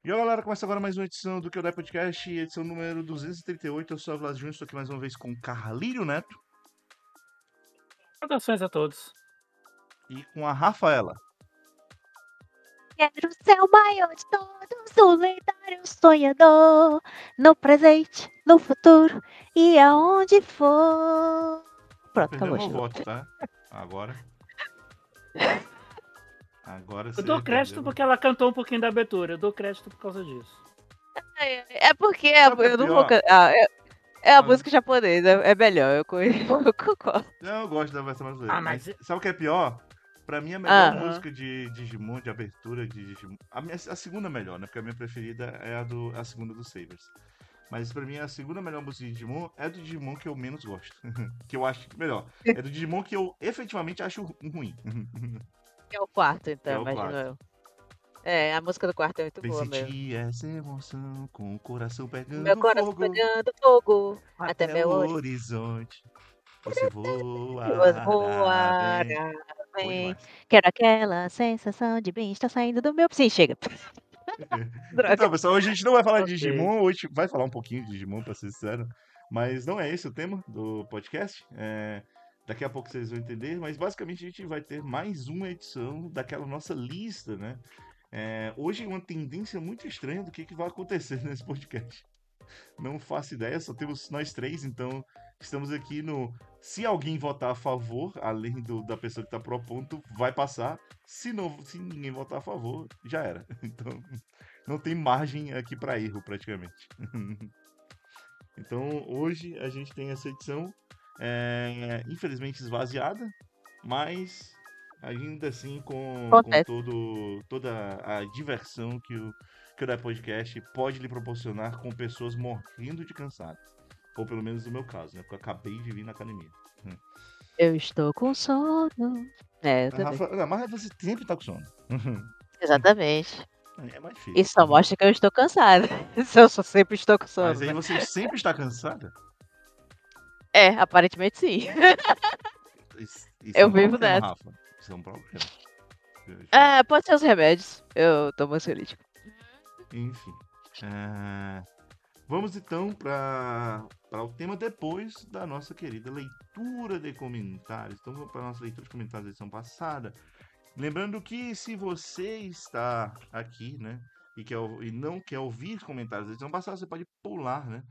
E olá, galera, começa agora mais uma edição do Que Eu Dei Podcast, edição número 238. Eu sou a Vlas Júnior, estou aqui mais uma vez com Carlírio Neto Saudações a todos. e com a Rafaela. Quero ser o maior de todos, o lendário sonhador, no presente, no futuro e aonde for. Tá Pronto, perdendo acabou, meu chegou. voto, tá? Agora. Agora Eu dou você crédito perdeu. porque ela cantou um pouquinho da abertura. Eu dou crédito por causa disso. É porque Sabe o que é eu não vou pior? cantar. É a Ah, música japonesa, é melhor, eu eu concordo. não, eu gosto da versão brasileira, Ah, mas mas. sabe o que é pior? Pra mim, a melhor Ah, Aham. música de Digimon, de abertura de Digimon. A segunda melhor, né? Porque a minha preferida é a segunda do Sabers. Mas pra mim, a segunda melhor música de Digimon é do Digimon que eu menos gosto. Que eu acho melhor. É do Digimon que eu efetivamente acho ruim. que é o quarto, Que então, é o imagino 4. eu. É, a música do quarto é muito Vem boa mesmo. sentir essa emoção com o coração Meu pegando coração fogo pegando fogo, até até o meu olho. horizonte. Você Duas voará bem. voará, Bom vem. demais. Quero aquela sensação de bem estar saindo do meu. Sim, chega. Droga. Então, pessoal, hoje a gente não vai falar de Ok. Digimon, hoje vai falar um pouquinho de Digimon, pra ser sincero, mas não é esse o tema do podcast. Daqui a pouco vocês vão entender, mas basicamente a gente vai ter mais uma edição daquela nossa lista, né? Hoje é uma tendência muito estranha do que vai acontecer nesse podcast. Não faço ideia, só temos nós três, então estamos aqui no. Se alguém votar a favor, além da pessoa que está propondo, vai passar. Se ninguém votar a favor, já era. Então não tem margem aqui para erro, praticamente. Então hoje a gente tem essa edição, infelizmente esvaziada, mas ainda assim com Acontece. toda a diversão que o Da Podcast pode lhe proporcionar com pessoas morrendo de cansado. Ou pelo menos no meu caso, né? Porque eu acabei de vir na academia. Hum. Eu estou com sono. É, eu A também. Rafa, não, mas você sempre tá com sono. Exatamente. É mais difícil. Isso só mostra que eu estou cansada. Se eu só sempre estou com Mas sono, aí né? você sempre está cansada? É, aparentemente sim. Isso é Eu um vivo problema, nessa. Rafa. Isso é um problema. É, pode ser os remédios. Eu tomo ansiolítico. Enfim. É, Vamos então para o tema depois da nossa querida leitura de comentários. Então vamos para a nossa leitura de comentários da edição passada. Lembrando que se você está aqui, né, e não quer ouvir comentários da edição passada, você pode pular, né?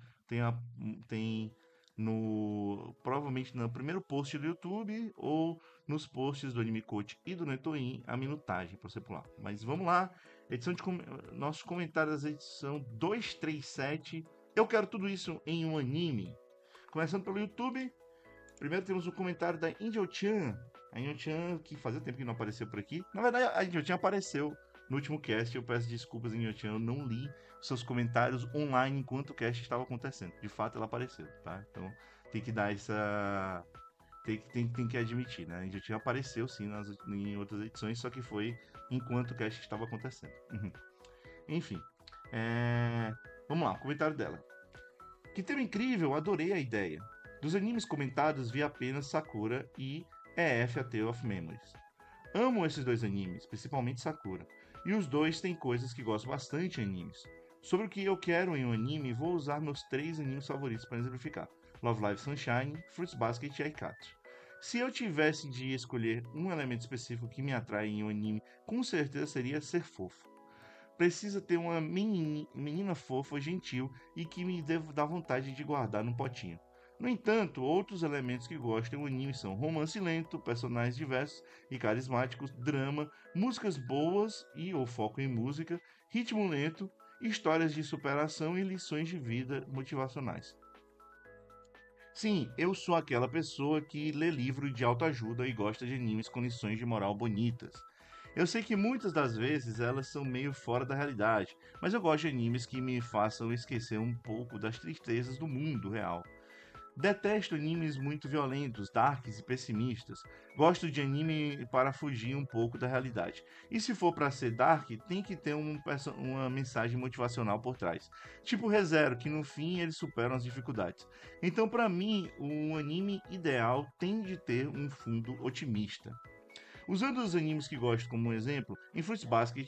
Tem provavelmente no primeiro post do YouTube ou nos posts do Anime Coach e do Netoin a minutagem para você pular. Mas vamos lá, edição de nossos comentários da edição 237. Eu quero tudo isso em um anime. Começando pelo YouTube, primeiro temos o comentário da Angel-chan. A Angel-chan, que fazia tempo que não apareceu por aqui. Na verdade, a Angel-chan apareceu no último cast. Eu peço desculpas, Angel-chan. Eu não li seus comentários online enquanto o cast estava acontecendo. De fato, ela apareceu, tá? Então, tem que dar essa... Tem que admitir, né? A Angel-chan apareceu, sim, em outras edições, só que foi enquanto o cast estava acontecendo. Enfim. Vamos lá, o comentário dela. Que tema incrível, adorei a ideia. Dos animes comentados, vi apenas Sakura e EF A Tale of Memories. Amo esses dois animes, principalmente Sakura. E os dois têm coisas que gosto bastante em animes. Sobre o que eu quero em um anime, vou usar meus 3 animes favoritos para exemplificar: Love Live Sunshine, Fruits Basket e Aikatsu. Se eu tivesse de escolher um elemento específico que me atrai em um anime, com certeza seria ser fofo. Precisa ter uma menina fofa, gentil e que me dá vontade de guardar no potinho. No entanto, outros elementos que gosto em um anime são romance lento, personagens diversos e carismáticos, drama, músicas boas e ou foco em música, ritmo lento, histórias de superação e lições de vida motivacionais. Sim, eu sou aquela pessoa que lê livro de autoajuda e gosta de animes com lições de moral bonitas. Eu sei que muitas das vezes elas são meio fora da realidade, mas eu gosto de animes que me façam esquecer um pouco das tristezas do mundo real. Detesto animes muito violentos, darks e pessimistas. Gosto de anime para fugir um pouco da realidade. E se for para ser dark, tem que ter uma mensagem motivacional por trás. Tipo ReZero, que no fim eles superam as dificuldades. Então, para mim, um anime ideal tem de ter um fundo otimista. Usando os animes que gosto como exemplo, em Fruits Basket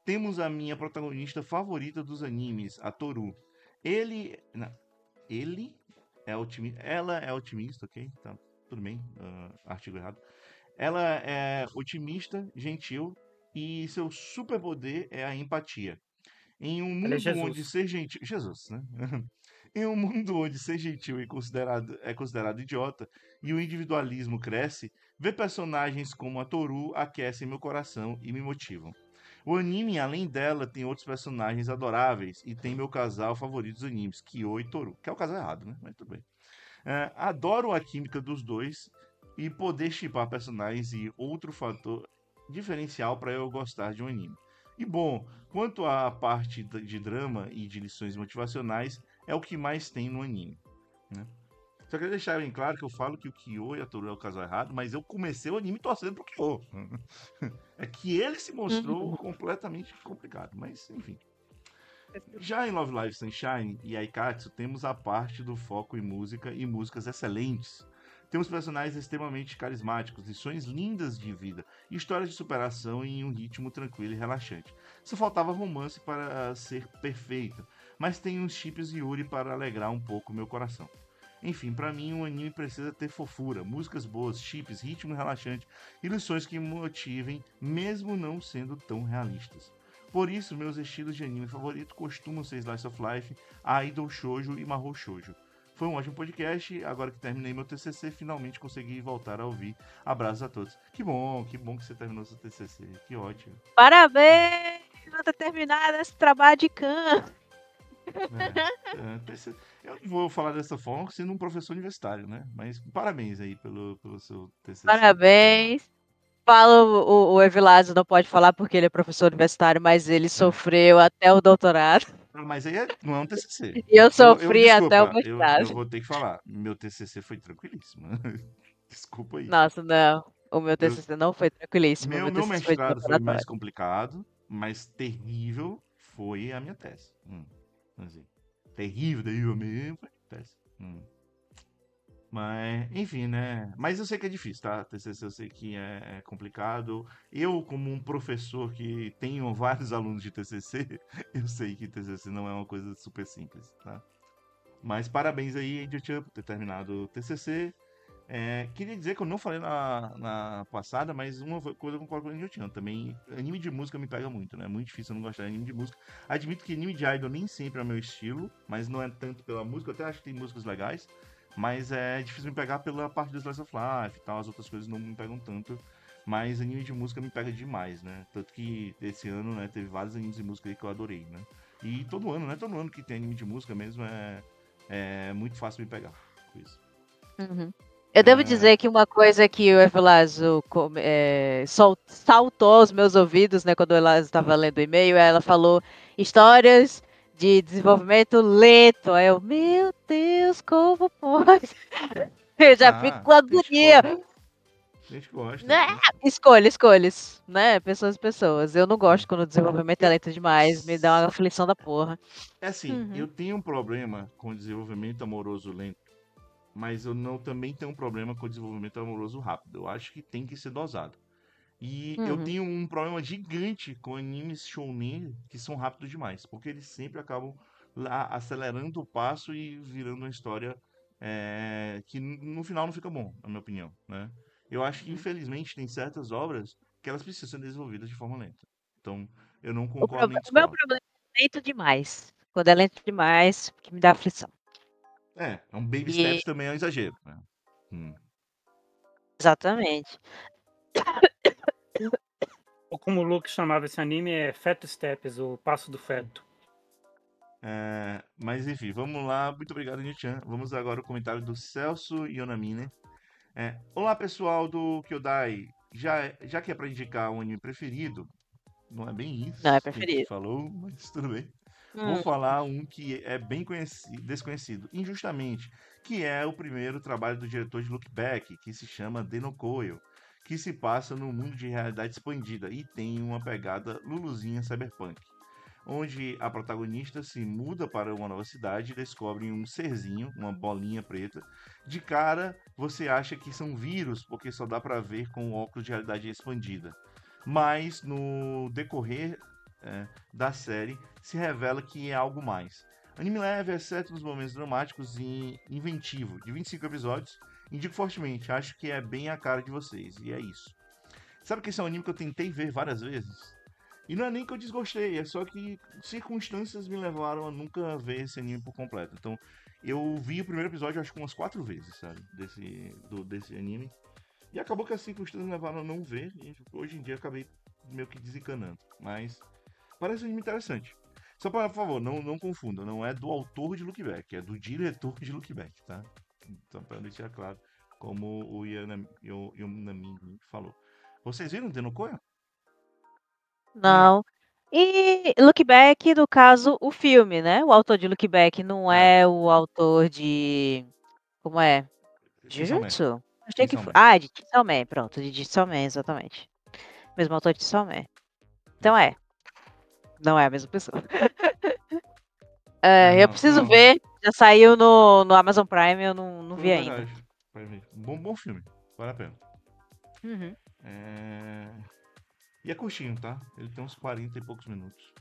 temos a minha protagonista favorita dos animes, a Toru. Ele. Não, ele é otimista. Ela é otimista, ok? Tá, tudo bem. Artigo errado. Ela é otimista, gentil e seu superpoder é a empatia. Em um Ela é mundo onde Jesus. ser gentil. Jesus, né? Em um mundo onde ser gentil é considerado idiota e o individualismo cresce, ver personagens como a Toru aquecem meu coração e me motivam. O anime, além dela, tem outros personagens adoráveis e tem meu casal favorito dos animes, Kyo e Toru, que é o casal errado, né? Mas tudo bem. Adoro a química dos dois e poder shippar personagens e outro fator diferencial para eu gostar de um anime. E bom, quanto à parte de drama e de lições motivacionais, é o que mais tem no anime, né? Só queria deixar bem claro que eu falo que o Kyo e a Toru é o casal errado, mas eu comecei o anime torcendo pro Kyo. É que ele se mostrou Uhum. completamente complicado, mas enfim. Já em Love Live Sunshine e Aikatsu, temos a parte do foco em música e músicas excelentes. Temos personagens extremamente carismáticos, lições lindas de vida, e histórias de superação em um ritmo tranquilo e relaxante. Só faltava romance para ser perfeito, mas tem uns chips Yuri para alegrar um pouco meu coração. Enfim, pra mim um anime precisa ter fofura, músicas boas, chips, ritmo relaxante e lições que motivem, mesmo não sendo tão realistas. Por isso, meus estilos de anime favorito costumam ser Slice of Life, Idol Shoujo e Mahou Shoujo. Foi um ótimo podcast, agora que terminei meu TCC, finalmente consegui voltar a ouvir. Abraços a todos. Que bom que você terminou seu TCC, que ótimo. Parabéns por ter terminado esse trabalho de canto. Eu não vou falar dessa forma sendo um professor universitário, né? Mas parabéns aí pelo seu TCC terminado. Parabéns. Fala, o Evilásio não pode falar porque ele é professor universitário, mas ele É. sofreu até o doutorado. Mas aí não é um TCC. E eu Eu sofri até o desculpa, eu mestrado. vou ter que falar. Meu TCC foi tranquilíssimo. Desculpa aí. Nossa, não. O meu Eu- TCC não foi tranquilíssimo. O meu meu TCC foi de mestrado foi mais laboratório. complicado, mas terrível foi a minha tese. Assim, terrível mesmo foi a minha tese. Mas, enfim, né? Mas eu sei que é difícil, tá? TCC eu sei que é complicado. Eu, como um professor que tenho vários alunos de TCC, eu sei que TCC não é uma coisa super simples, tá? Mas parabéns aí, Edith, por ter terminado o TCC. Queria dizer que eu não falei na passada, mas uma coisa eu concordo com o Edith também. Anime de música me pega muito, né? É muito difícil eu não gostar de anime de música. Admito que anime de idol nem sempre é o meu estilo, mas não é tanto pela música. Eu até acho que tem músicas legais, mas é difícil me pegar pela parte do Slice of Life e tal. As outras coisas não me pegam tanto. Mas anime de música me pega demais, né? Tanto que esse ano, né, teve vários animes de música aí que eu adorei, né? E todo ano, né? Todo ano que tem anime de música mesmo é muito fácil me pegar com isso. Uhum. Eu devo É, dizer que uma coisa que o Evilásio saltou aos meus ouvidos, né, quando o Evilásio estava lendo o e-mail, ela falou histórias de desenvolvimento lento. Aí eu, meu Deus, como pode? Eu já fico com tem agonia. gente que gosta, Né? tem gente que gosta. Escolhas, né? Pessoas. Eu não gosto quando o desenvolvimento é Eu, lento demais, me dá uma aflição da porra. é assim, Uhum. eu tenho um problema com desenvolvimento amoroso lento, mas eu não também tenho um problema com desenvolvimento amoroso rápido. Eu acho que tem que ser dosado. E eu Uhum. tenho um problema gigante com animes shounen que são rápidos demais, porque eles sempre acabam lá acelerando o passo e virando uma história que no final não fica bom, na minha opinião, né? Eu acho que Uhum. infelizmente tem certas obras que elas precisam ser desenvolvidas de forma lenta. Então, eu não O, concordo nem o meu discordo. problema é lento demais. Quando é lento demais, que me dá aflição. É um baby E, steps também é um exagero, né? Hum. exatamente. Ou como o Luke chamava esse anime, é Feto Steps, o Passo do Feto. Mas enfim, vamos lá. Muito obrigado, Nichan. Vamos agora ao comentário do Celso Yonamine. Olá, pessoal do Kyodai. Já que é para indicar um anime preferido, não é bem Não, é isso que a gente preferido. falou, mas tudo bem. Vou Hum, falar um que é bem desconhecido, injustamente, que é o primeiro trabalho do diretor de Look Back, que se chama Denokoyo, que se passa no mundo de realidade expandida e tem uma pegada luluzinha cyberpunk, onde a protagonista se muda para uma nova cidade e descobre um serzinho, uma bolinha preta. De cara, você acha que são vírus, porque só dá para ver com o óculos de realidade expandida. Mas no decorrer da série se revela que é algo mais. Anime leve, exceto nos momentos dramáticos e inventivo, de 25 episódios, indico fortemente, acho que é bem a cara de vocês, e é isso. Sabe que esse é um anime que eu tentei ver várias vezes? E não é nem que eu desgostei, é só que circunstâncias me levaram a nunca ver esse anime por completo. Então, eu vi o primeiro episódio acho que umas 4 vezes, sabe? Desse anime. E acabou que as circunstâncias me levaram a não ver, e hoje em dia acabei meio que desencanando. Mas parece um anime interessante. Só para, por favor, não confunda, não é do autor de Look Back, é do diretor de Look Back, tá? Então, para deixar claro, como o Yonami falou. Vocês viram Denokoya? Não. E Look Back, no caso, o filme, né? O autor de Look Back não É, é o autor de. Como é? Chainsaw Man. Jujutsu? Achei que Chainsaw foi. Man. Ah, de Chainsaw Man, pronto, de Chainsaw Man, exatamente. Mesmo autor de Chainsaw Man. Então Isso. não é a mesma pessoa. Eu Não, preciso não. ver, já saiu no Amazon Prime, eu não Foi vi ainda. verdade. Vai ver. Bom filme. Vale a pena. Uhum. É... E é curtinho, tá? Ele tem uns 40 e poucos minutos.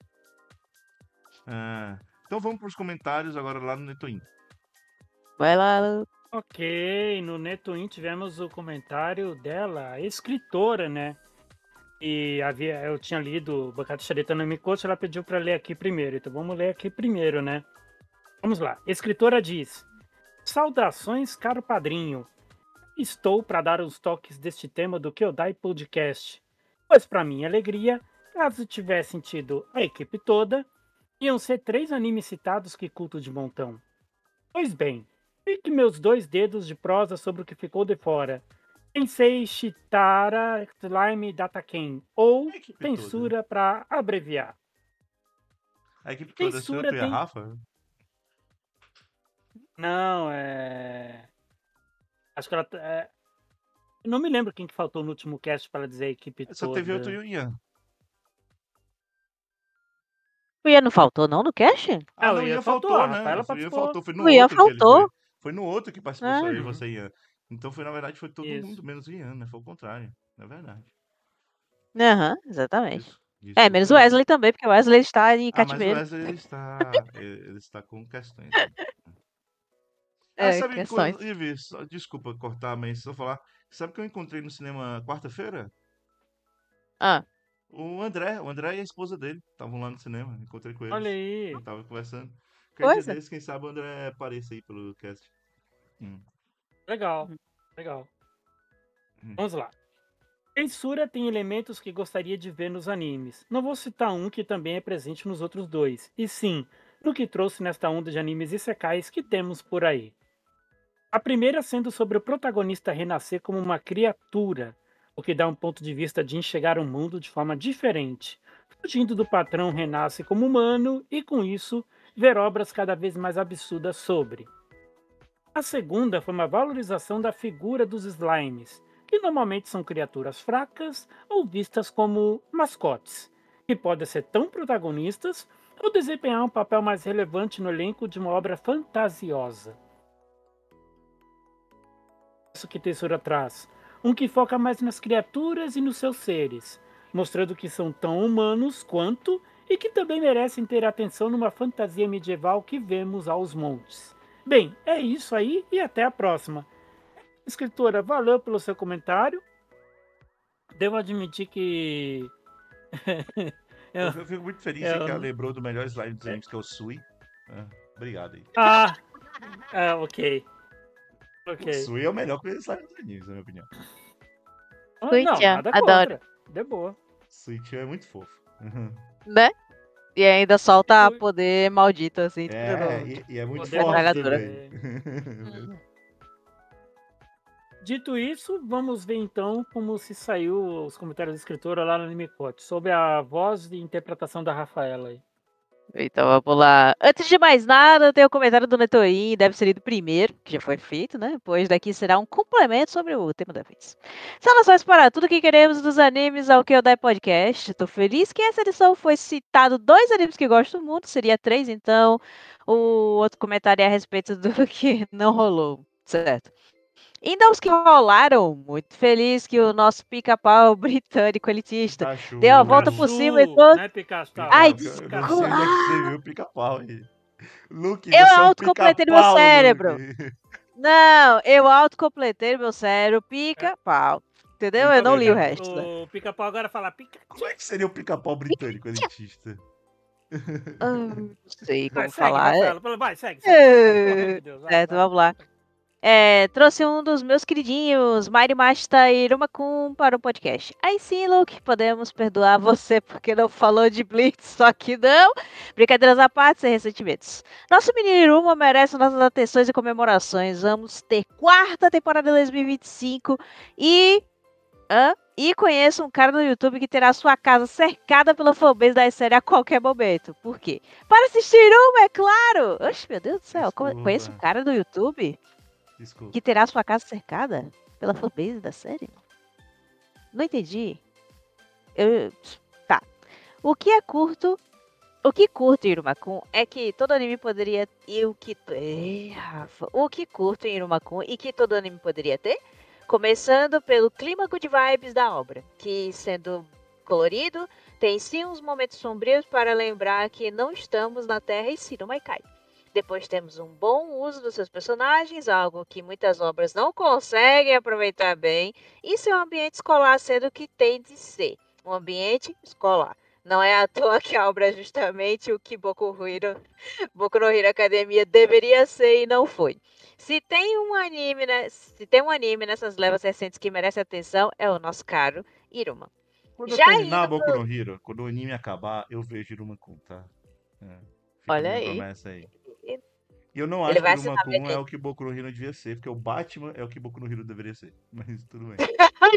Então vamos para os comentários agora lá no Netoin. Vai lá, Lu. Ok, no Netoin tivemos o comentário dela, a escritora, né? E eu tinha lido Bacate Sharita no Mikoshi, ela pediu para ler aqui primeiro. Então vamos ler aqui primeiro, né? Vamos lá. Escritora diz: Saudações, caro padrinho. Estou para dar os toques deste tema do Kyodai Podcast. Pois, para minha alegria, caso tivesse sentido a equipe toda, iam ser 3 animes citados que culto de montão. Pois bem, fique meus 2 dedos de prosa sobre o que ficou de fora. Tensei Shitara Slime Dataken, ou A equipe toda. Tensura para abreviar. A equipe toda sua, Tensura tu e a tem. Rafa? Não, é. Acho que ela. Eu não me lembro quem que faltou no último cast para dizer a equipe Só teve outro toda. Yuyan. O Ian não faltou, não, no cash? Ah, O não, o Ian Ian faltou, faltou, a né? Rafaela O Ian participou. faltou, foi no O Ian outro que ele foi. faltou. Foi no outro que participou só eu e Ah, você, Ian. Então foi, na verdade, foi todo Isso. mundo, menos o Ian, né? Foi o contrário. É verdade. aham, exatamente. Menos Desculpa o aí. Wesley também, porque o Wesley está em Mas o cativeiro. Wesley, ele está com questões aí. Sabe Questões. coisa, Ivi, desculpa cortar, mas só falar. Sabe que eu encontrei no cinema quarta-feira? Ah, O André e a esposa dele estavam lá no cinema. Encontrei com Olha eles. aí. Eu tava conversando. Qualquer dia coisa. desse, quem sabe o André apareça aí pelo cast. Hum, Legal, Uhum. legal. hum. Vamos lá. Tensura tem elementos que gostaria de ver nos animes. Não vou citar um que também é presente nos outros 2, e sim, no que trouxe nesta onda de animes isekais que temos por aí. A primeira sendo sobre o protagonista renascer como uma criatura, o que dá um ponto de vista de enxergar o mundo de forma diferente. Fugindo do patrão, renasce como humano e, com isso, ver obras cada vez mais absurdas sobre. A segunda foi uma valorização da figura dos slimes, que normalmente são criaturas fracas ou vistas como mascotes, que podem ser tão protagonistas ou desempenhar um papel mais relevante no elenco de uma obra fantasiosa. Isso que Tessura traz, um que foca mais nas criaturas e nos seus seres, mostrando que são tão humanos quanto e que também merecem ter atenção numa fantasia medieval que vemos aos montes. Bem, é isso aí e até a próxima. Escritora, valeu pelo seu comentário. Devo admitir que eu, Eu fico muito feliz aí que ela eu, lembrou do melhor slime dos animes, que é o Sui. Obrigado aí. ok. O Sui é o melhor slime dos animes, na minha opinião. Não, Suichan, nada adoro. contra. De boa. Sui é muito fofo. Né? E ainda solta Sui- poder maldito, assim. E é muito Poder forte maldito, também. Hum. Dito isso, vamos ver então como se saiu os comentários da escritora lá no Animecote, sobre a voz e interpretação da Rafaela aí. Então vamos lá. Antes de mais nada, tem o comentário do Netoin, deve ser lido primeiro, que já foi feito, né? Pois daqui será um complemento sobre o tema da vez. Saudações para tudo que queremos dos animes ao Kyodai Podcast. Estou feliz que essa edição foi citado 2 animes que gosto muito, seria 3, então. O outro comentário é a respeito do que não rolou, certo? Ainda os que rolaram, muito feliz que o nosso pica-pau britânico elitista Pikachu. deu a volta por cima e Pikachu, trouxe. né, Pikachu? Ai, Eu não sei desculpa. onde é que você viu o pica-pau aí. Luke, Eu você é um autocompletei no meu pica-pau, cérebro. Luke. Não, eu autocompletei no meu cérebro, É, pica-pau. Entendeu? Eu o não li o Pica... resto, né? Pica-pau agora fala Como Pikachu. é que seria o pica-pau britânico elitista? Não sei Vai, como segue, falar. Rafaela. Vai, segue. Pelo amor de Deus, vai. Certo, vamos lá. Trouxe um dos meus queridinhos, Mario Masta e Iruma-kun, para o podcast. Aí sim, Luke, podemos perdoar você porque não falou de Blitz, só que não. Brincadeiras à parte, sem ressentimentos. Nosso menino Iruma merece nossas atenções e comemorações. Vamos ter quarta temporada de 2025 e... E conheço um cara no YouTube que terá sua casa cercada pela fanbase da série a qualquer momento. Por quê? Para assistir Iruma, é claro! Oxe, meu Deus do céu, conheço um Desculpa, cara no YouTube desculpa. que terá sua casa cercada pela fanbase da série? Não entendi. Eu... Tá. O que é curto... O que curto em Irumakun é que todo anime poderia... Rafa. O que curto em Irumakun e que todo anime poderia ter? Começando pelo clima good vibes da obra, que sendo colorido, tem sim uns momentos sombrios para lembrar que não estamos na Terra e sim no Maikai. Depois temos um bom uso dos seus personagens, algo que muitas obras não conseguem aproveitar bem, e seu ambiente escolar sendo o que tem de ser, um ambiente escolar. Não é à toa que a obra é justamente o que Boku no Hero Academia deveria ser e não foi. Se tem um anime, né, se tem um anime nessas levas recentes que merece atenção, é o nosso caro Iruma. Quando eu Já terminar indo Boku pro... no Hero, quando o anime acabar, eu vejo Iruma-kun, tá? É, fica a Olha minha aí. promessa aí. E eu não Ele acho que vai assinar minha Iruma-kun é o que Boku no Hero devia ser, porque o Batman é o que Boku no Hero deveria ser. Mas tudo bem.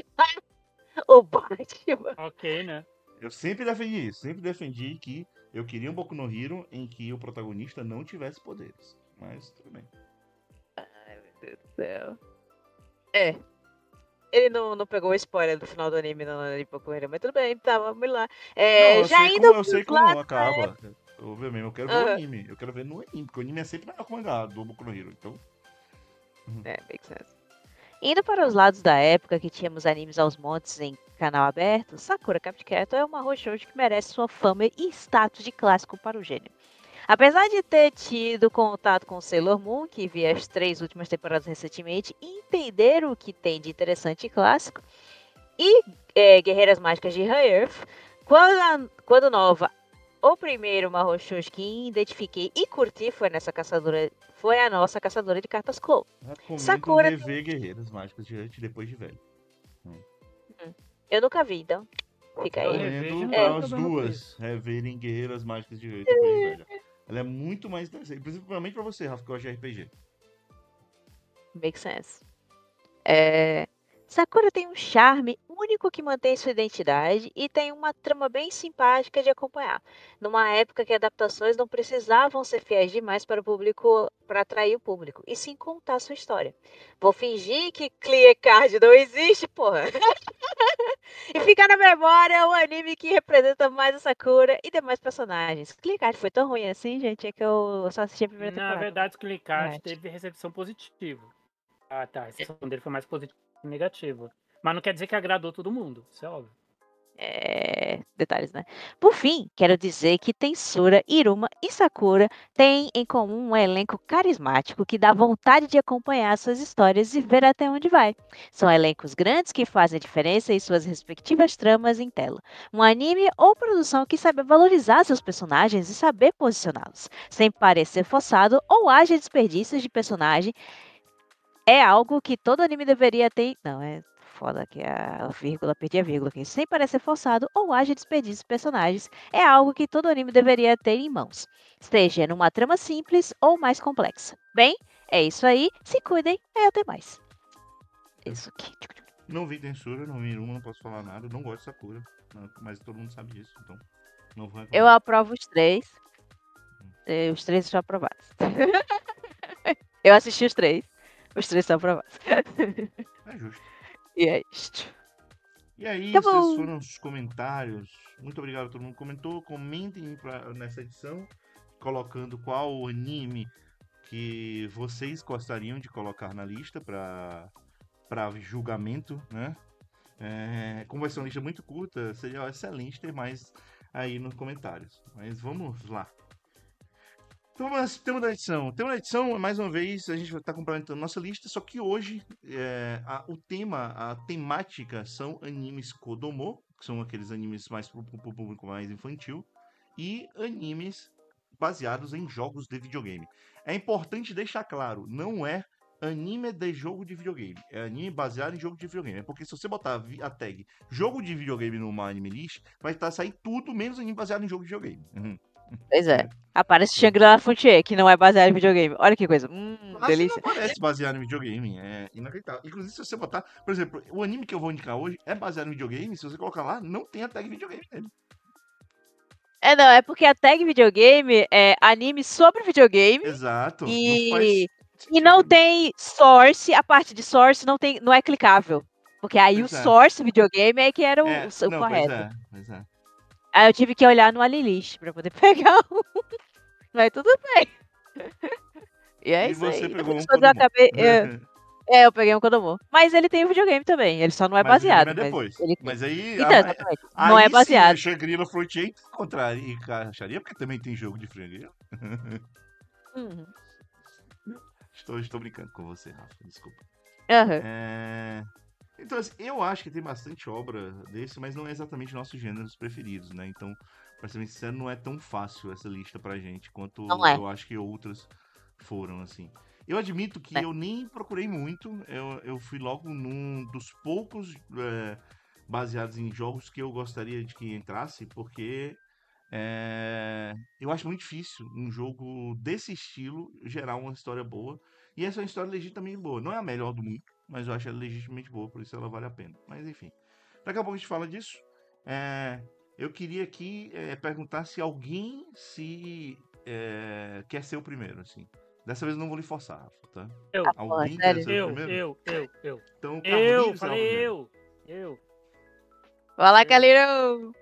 o Batman. Ok, né? Eu sempre defendi isso, sempre defendi que eu queria um Boku no Hero em que o protagonista não tivesse poderes. Mas tudo bem. Ai, meu Deus do céu. É. Ele não pegou o spoiler do final do anime, não, de Boku no Hero, mas tudo bem, tá, vamos lá. Não, Já indo eu sei pros como lados. acaba. Obviamente, eu quero ver o Aham. anime. Eu quero ver no anime, porque o anime é sempre melhor que o mangá do Boku no Hero. Então, Makes sense. Indo para os lados da época que tínhamos animes aos montes em canal aberto, Sakura Card Captor é uma shoujo que merece sua fama e status de clássico para o gênero. Apesar de ter tido contato com Sailor Moon, que vi as 3 últimas temporadas recentemente, e entender o que tem de interessante e clássico, e Guerreiras Mágicas de High Earth, quando nova, o primeiro Mahou Shoujo que identifiquei e curti foi a nossa caçadora de cartas Clow. recomendo Sakura tem... rever Guerreiras Mágicas de Hut depois de velho. Eu nunca vi, então fica Eu aí. revejo e Recomendo não tenho para as problema com duas isso. reverem Guerreiras Mágicas de Hut depois de velho. Ela é muito mais interessante, principalmente pra você, Rafa, que gosta de RPG. Makes sense. Sakura tem um charme único que mantém sua identidade e tem uma trama bem simpática de acompanhar, numa época que adaptações não precisavam ser fiéis demais para o público, para atrair o público, e sim contar sua história. Vou fingir que Clear Card não existe, porra. E ficar na memória o anime que representa mais a Sakura e demais personagens. Clear Card foi tão ruim assim, gente, é que eu só assisti a primeira Na temporada, né? verdade, o Clickart teve recepção positiva. Ah, tá. A recepção dele foi mais positiva que negativa. Mas não quer dizer que agradou todo mundo. Isso é óbvio. Detalhes, né? Por fim, quero dizer que Tensura, Iruma e Sakura têm em comum um elenco carismático que dá vontade de acompanhar suas histórias e ver até onde vai. São elencos grandes que fazem a diferença em suas respectivas tramas em tela. Um anime ou produção que sabe valorizar seus personagens e saber posicioná-los, sem parecer forçado ou haja desperdícios de personagem é algo que todo anime deveria ter. Não, é foda que a vírgula, perdi a vírgula aqui. Sem parecer forçado ou haja desperdício de personagens, é algo que todo anime deveria ter em mãos. Seja numa trama simples ou mais complexa. Bem, é isso aí. Se cuidem e até mais. Isso aqui. Não vi Tensura, não vi uma, não posso falar nada. Eu não gosto de Sakura, mas todo mundo sabe disso, então não vou Eu reclamar. aprovo os 3. Os 3 estão aprovados. Eu assisti os 3. Os 3 estão aprovados. É justo. E é isto. E aí, Tá esses bom. foram os comentários. Muito obrigado a todo mundo que comentou. Comentem nessa edição, colocando qual anime que vocês gostariam de colocar na lista para para julgamento, né? Como vai ser uma lista muito curta, seria excelente ter mais aí nos comentários. Mas vamos lá. Então, mas tema da edição. Tema da edição, mais uma vez, a gente vai estar complementando nossa lista, só que hoje a temática são animes Kodomo, que são aqueles animes mais pro público mais infantil, e animes baseados em jogos de videogame. É importante deixar claro, não é anime de jogo de videogame, é anime baseado em jogo de videogame. É porque se você botar a tag jogo de videogame numa anime list, vai sair tudo menos anime baseado em jogo de videogame. Pois é. Aparece Shangri-La Frontier, que não é baseado em videogame. Olha que coisa. Acho que Delícia. não parece baseado em videogame, é inacreditável. Inclusive, se você botar, por exemplo, o anime que eu vou indicar hoje é baseado em videogame, se você colocar lá, não tem a tag videogame nele. Não, é porque a tag videogame é anime sobre videogame. Exato. E Não não faz tem source, a parte de source não é clicável. Porque aí Pois o é. source videogame é que era o Não, correto. pois é. Aí eu tive que olhar no Alilist pra poder pegar um. Mas tudo bem. E é E isso você aí. pegou um Depois eu Kodomo. acabei. Eu peguei um Kodomo. Mas ele tem o videogame também. Ele só não é Mas o videogame baseado. é Mas depois. ele tem. Mas aí, Então, exatamente. Não é aí sim, a baseado. Shangri-La Frontier encaixaria, porque também tem jogo de frangueiro. Uhum. Estou brincando com você, Rafa, desculpa. Aham. Então, assim, eu acho que tem bastante obra desse, mas não é exatamente nossos gêneros preferidos, né? Então, pra ser bem sincero, não é tão fácil essa lista pra gente quanto Não é. eu acho que outras foram, assim. Eu admito que É. eu nem procurei muito, eu fui logo num dos poucos baseados em jogos que eu gostaria de que entrasse, porque eu acho muito difícil um jogo desse estilo gerar uma história boa. E essa é uma história legitimamente boa. Não é a melhor do mundo, mas eu acho ela legitimamente boa, por isso ela vale a pena. Mas enfim, daqui a pouco a gente fala disso. Eu queria aqui perguntar se alguém quer ser o primeiro, assim. Dessa vez eu não vou lhe forçar, Rafa, tá? Eu. Alguém sério? quer ser o primeiro? Eu. Então, Eu, Carlinhos será o falei primeiro. eu. Vai lá, Eu. Caliro!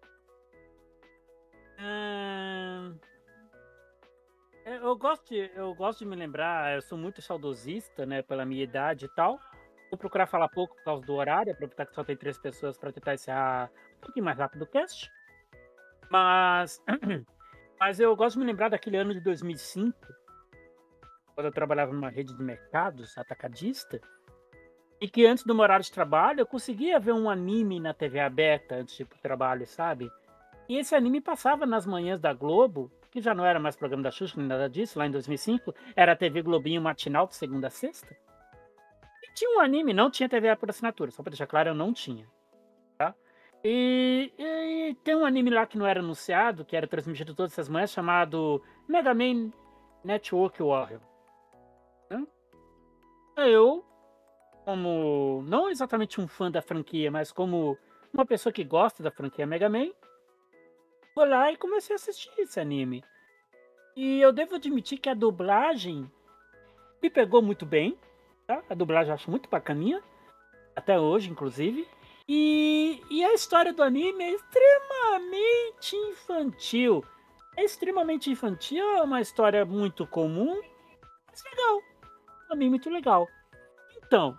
Eu gosto de me lembrar, eu sou muito saudosista, né, pela minha idade e tal. Vou procurar falar pouco por causa do horário, aproveitar que só tem 3 pessoas para tentar encerrar um pouquinho mais rápido o cast. Mas, mas eu gosto de me lembrar daquele ano de 2005, quando eu trabalhava numa rede de mercados atacadista, e que antes do meu horário de trabalho eu conseguia ver um anime na TV aberta antes de ir pro trabalho, sabe? E esse anime passava nas manhãs da Globo, que já não era mais programa da Xuxa nem nada disso, lá em 2005, era a TV Globinho matinal de segunda a sexta. E tinha um anime, não tinha TV por assinatura, só pra deixar claro, eu não tinha, tá? E tem um anime lá que não era anunciado, que era transmitido todas essas manhãs, chamado Mega Man Network Warrior. Né? Eu, como não exatamente um fã da franquia, mas como uma pessoa que gosta da franquia Mega Man, fui lá e comecei a assistir esse anime. E eu devo admitir que a dublagem me pegou muito bem, tá? A dublagem eu acho muito bacaninha, até hoje, inclusive. E a história do anime é extremamente infantil. É extremamente infantil, é uma história muito comum, mas legal. Um anime muito legal. Então,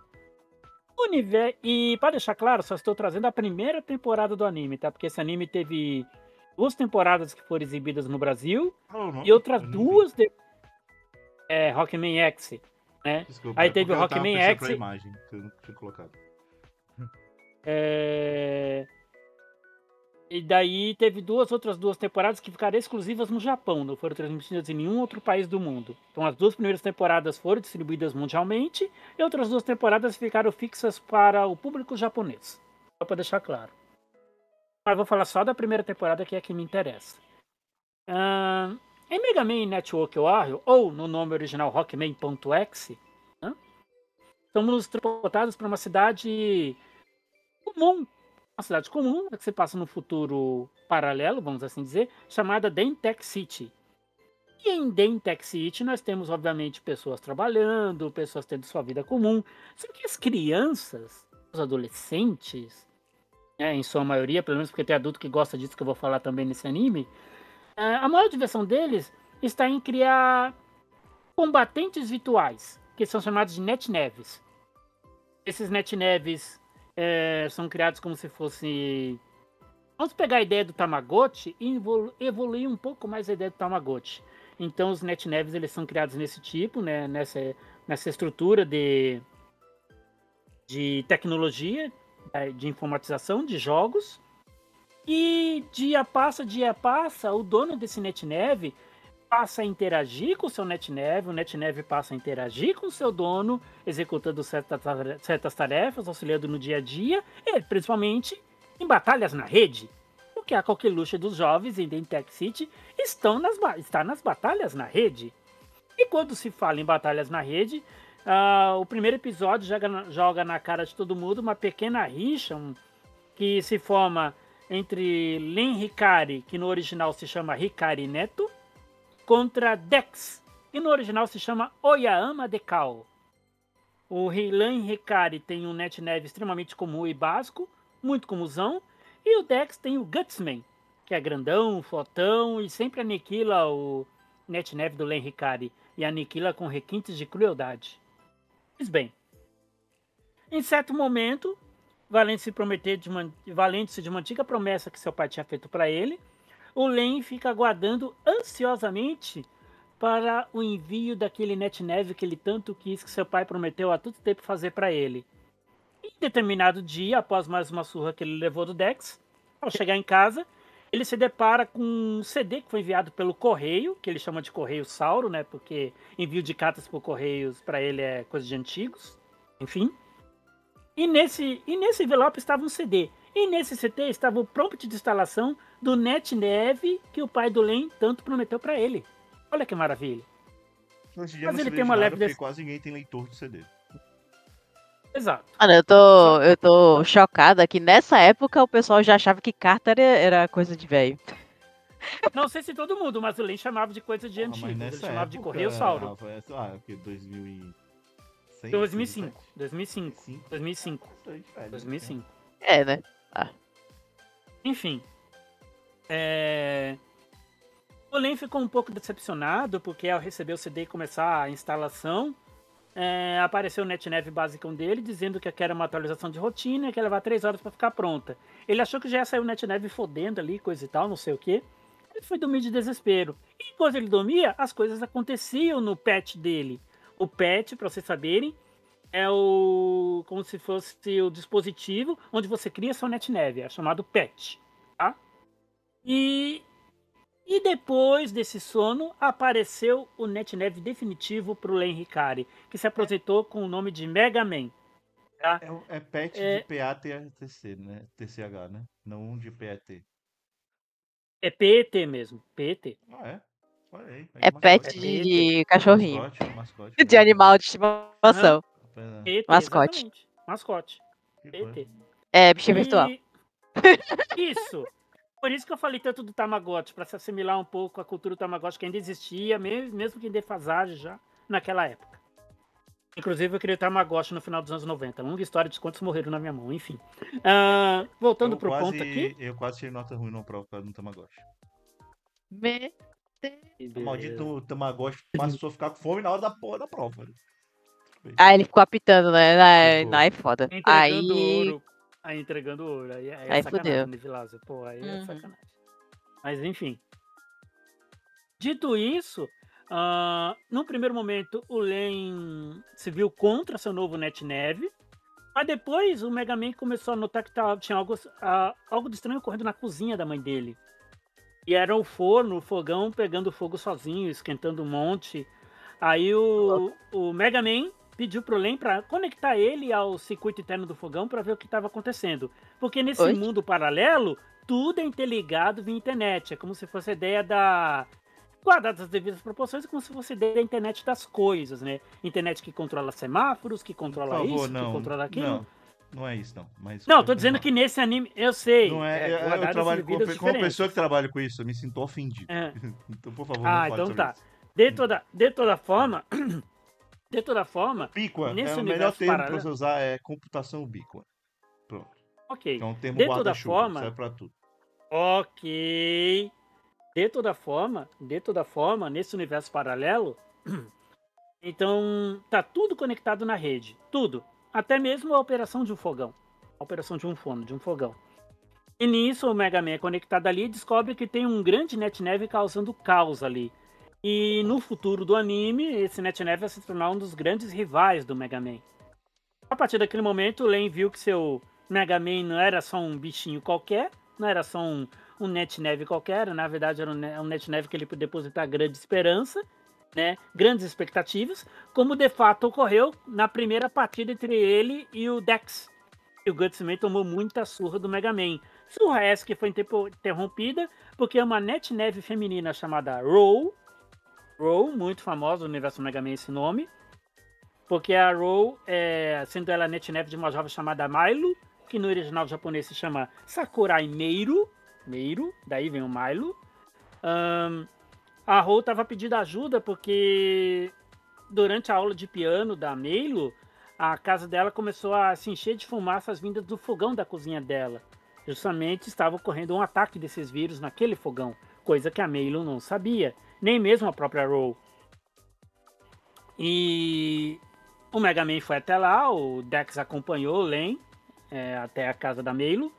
e para deixar claro, só estou trazendo a primeira temporada do anime, tá? Porque esse anime teve 2 temporadas que foram exibidas no Brasil e outras 2 Rockman X, né? Desculpa, Aí teve o Rockman X. Pra imagem que eu não tinha colocado. E daí teve outras 2 temporadas que ficaram exclusivas no Japão, não foram transmitidas em nenhum outro país do mundo. Então as 2 primeiras temporadas foram distribuídas mundialmente e outras 2 temporadas ficaram fixas para o público japonês. Só para deixar claro. Mas vou falar só da primeira temporada, que é a que me interessa. Em Mega Man Network Warrior, ou no nome original Rockman.exe, né, somos transportados para uma cidade comum. Uma cidade comum, que se passa no futuro paralelo, vamos assim dizer, chamada Dentech City. E em Dentech City nós temos, obviamente, pessoas trabalhando, pessoas tendo sua vida comum. Só que as crianças, os adolescentes, em sua maioria, pelo menos porque tem adulto que gosta disso que eu vou falar também nesse anime, a maior diversão deles está em criar combatentes virtuais, que são chamados de netneves. Esses NetNeves são criados como se fosse... Vamos pegar a ideia do Tamagotchi e evoluir um pouco mais a ideia do Tamagotchi. Então, os NetNeves, eles são criados nesse tipo, né? Nessa estrutura de tecnologia, de informatização, de jogos. E dia passa, o dono desse NetNev passa a interagir com o seu NetNev, o NetNev passa a interagir com o seu dono, executando certas tarefas, auxiliando no dia a dia, e principalmente em batalhas na rede. Porque a coqueluche dos jovens em The Tech City está nas batalhas na rede. E quando se fala em batalhas na rede, o primeiro episódio joga na cara de todo mundo uma pequena rixa que se forma entre Len Hikari, que no original se chama Hikari Neto, contra Dex, que no original se chama Oyama Dekao. O Len Hikari tem um NetNev extremamente comum e básico, muito comuzão, e o Dex tem o Gutsman, que é grandão, fortão e sempre aniquila o NetNev do Len Hikari, e aniquila com requintes de crueldade. Pois bem, em certo momento, valendo-se de uma antiga promessa que seu pai tinha feito para ele, o Len fica aguardando ansiosamente para o envio daquele NetNev que ele tanto quis, que seu pai prometeu há tanto tempo fazer para ele. Em determinado dia, após mais uma surra que ele levou do Dex, ao chegar em casa, ele se depara com um CD que foi enviado pelo correio, que ele chama de correio Sauro, né? Porque envio de cartas por correios para ele é coisa de antigos. Enfim. E nesse envelope estava um CD. E nesse CD estava o prompt de instalação do NetNev que o pai do Len tanto prometeu para ele. Olha que maravilha. Hoje em dia Mas não se ele vê tem de uma nada leve porque desse... quase ninguém tem leitor de CD. Exato. Mano, Só- eu tô chocada que nessa época o pessoal já achava que carta era coisa de velho. Não sei se todo mundo, mas o Len chamava de coisa de Porra, mas antigos. Ele nessa chamava de época, correio Sauro. Rafa, que 2006, 2005. 2005? 2005. 2005. Bastante velho, 2005. É, né? Enfim. O Len ficou um pouco decepcionado porque ao receber o CD e começar a instalação, apareceu o NetNev basicão dele dizendo que aqui era uma atualização de rotina e que ia levar 3 horas para ficar pronta. Ele achou que já ia sair o NetNev fodendo ali, coisa e tal, não sei o que. Ele foi dormir de desespero. E enquanto ele dormia, as coisas aconteciam no patch dele. O patch, para vocês saberem, é como se fosse o dispositivo onde você cria seu NetNev, é chamado patch, tá? E depois desse sono, apareceu o NetNev definitivo para o Len Hikari, que se apresentou com o nome de Mega Man. Tá? É PET de PATC, né? TCH, né? Não de PAT. É PET mesmo, PET. Ah, é? Olha aí. É pet É de, PET. de cachorrinho. Mascote. De animal de Aham, estimação. PET, Mascote. exatamente. Mascote. Que coisa. PET. É, bichinho virtual. E isso. Por isso que eu falei tanto do Tamagotchi, para se assimilar um pouco à cultura do Tamagotchi que ainda existia, mesmo que em defasagem já naquela época. Inclusive, eu queria Tamagotchi no final dos anos 90. Longa história de quantos morreram na minha mão, enfim. Voltando pro ponto aqui. Eu quase tirei nota ruim na prova por causa do Tamagotchi. Me- O maldito Tamagotchi passou a ficar com fome na hora da porra da prova. Ah, ele ficou apitando, né? Ficou. Aí foda. Entregando Aí. ouro. Aí entregando ouro. Aí é Aí sacanagem, fudeu. né, Vilazo? Pô, aí é Uhum. sacanagem. Mas enfim. Dito isso, no primeiro momento o Len se viu contra seu novo NetNev. Mas depois o Mega Man começou a notar que tinha algo de estranho ocorrendo na cozinha da mãe dele. E era o forno, o fogão pegando fogo sozinho, esquentando um monte. Aí o Mega Man pediu pro Len para conectar ele ao circuito interno do fogão para ver o que estava acontecendo. Porque nesse Oi? mundo paralelo, tudo é interligado via internet. É como se fosse a ideia da... Guardadas as devidas proporções, é como se fosse a ideia da internet das coisas, né? Internet que controla semáforos, que controla Por favor, isso, que controla aquilo. Não é isso, não. Mas Não, tô dizendo que nesse anime, eu sei. Não é, eu trabalho como pessoa que trabalha com isso, eu me sinto ofendido. Então, por favor, não fale então sobre tá. isso. De toda forma, Ubíqua, nesse o melhor universo termo para paralelo... você usar é computação ubíqua. Pronto. Ok. É um termo De toda guarda-chuva, forma, serve pra tudo. ok. De toda forma, nesse universo paralelo, então tá tudo conectado na rede. Tudo. até mesmo a operação de um fogão. A operação de um forno, de um fogão. E nisso o Mega Man é conectado ali e descobre que tem um grande NetNev causando caos ali. E no futuro do anime, esse NetNev vai se tornar um dos grandes rivais do Mega Man. A partir daquele momento, o Len viu que seu Mega Man não era só um bichinho qualquer, não era só um NetNev qualquer, na verdade era um NetNev que ele podia depositar grande esperança, né, grandes expectativas, como de fato ocorreu na primeira partida entre ele e o Dex. E o Guts também tomou muita surra do Mega Man. Surra essa que foi interrompida porque uma NetNev feminina chamada Row, muito famosa no universo Mega Man esse nome, porque a Row, sendo ela NetNev de uma jovem chamada Milo, que no original japonês se chama Sakurai Meiro, daí vem o Milo. A Row estava pedindo ajuda porque durante a aula de piano da Meilo, a casa dela começou a se encher de fumaças vindas do fogão da cozinha dela. Justamente estava ocorrendo um ataque desses vírus naquele fogão, coisa que a Meilo não sabia, nem mesmo a própria Row. E o Mega Man foi até lá, o Dex acompanhou o Len até a casa da Meilo.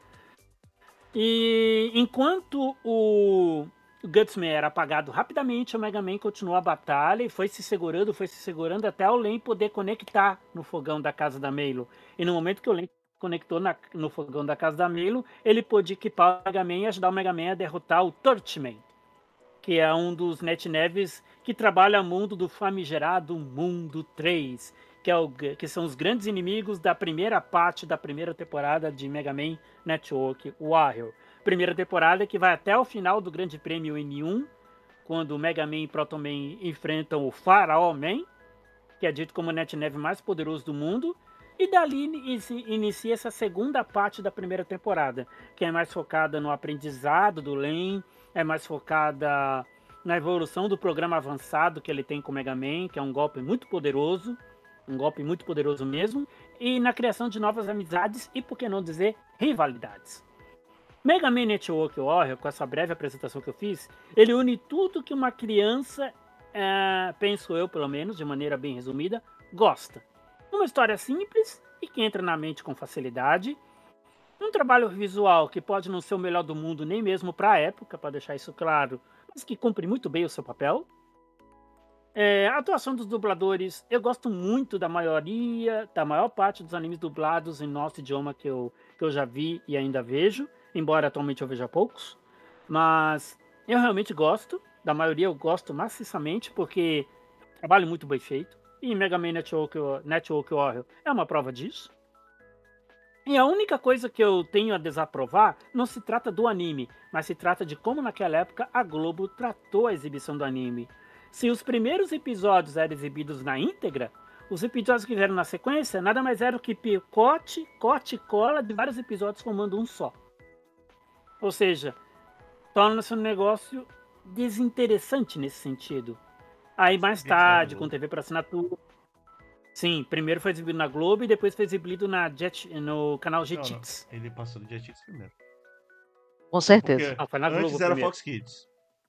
E enquanto o Gutsman era apagado rapidamente, o Mega Man continuou a batalha e foi se segurando até o Len poder conectar no fogão da casa da Meilo. E no momento que o Len conectou no fogão da casa da Meilo, ele pôde equipar o Mega Man e ajudar o Mega Man a derrotar o Torchman, que é um dos NetNevs que trabalha o mundo do famigerado Mundo 3, que são os grandes inimigos da primeira parte da primeira temporada de Mega Man Network Warrior. Primeira temporada que vai até o final do Grande Prêmio N1, quando o Mega Man e Proto Man enfrentam o Pharaoh Man, que é dito como o NetNev mais poderoso do mundo, e dali inicia essa segunda parte da primeira temporada, que é mais focada no aprendizado do Len, é mais focada na evolução do programa avançado que ele tem com o Mega Man, que é um golpe muito poderoso mesmo, e na criação de novas amizades e, por que não dizer, rivalidades. Mega Man Network Warrior, com essa breve apresentação que eu fiz, ele une tudo que uma criança, penso eu pelo menos, de maneira bem resumida, gosta. Uma história simples e que entra na mente com facilidade, um trabalho visual que pode não ser o melhor do mundo nem mesmo para a época, para deixar isso claro, mas que cumpre muito bem o seu papel. A atuação dos dubladores, eu gosto muito da maior parte dos animes dublados em nosso idioma que eu já vi e ainda vejo, embora atualmente eu veja poucos, mas eu realmente gosto, da maioria eu gosto maciçamente, porque é um trabalho muito bem feito, e Mega Man Network Warrior é uma prova disso. E a única coisa que eu tenho a desaprovar não se trata do anime, mas se trata de como naquela época a Globo tratou a exibição do anime. Se os primeiros episódios eram exibidos na íntegra, os episódios que vieram na sequência nada mais eram que corte e cola de vários episódios formando um só. Ou seja, torna-se um negócio desinteressante nesse sentido. Aí mais tarde, com TV por assinatura... Sim, primeiro foi exibido na Globo e depois foi exibido no canal Jetix. Ele passou no Jetix primeiro. Com certeza. Não, foi na Globo Antes era primeiro. Fox Kids.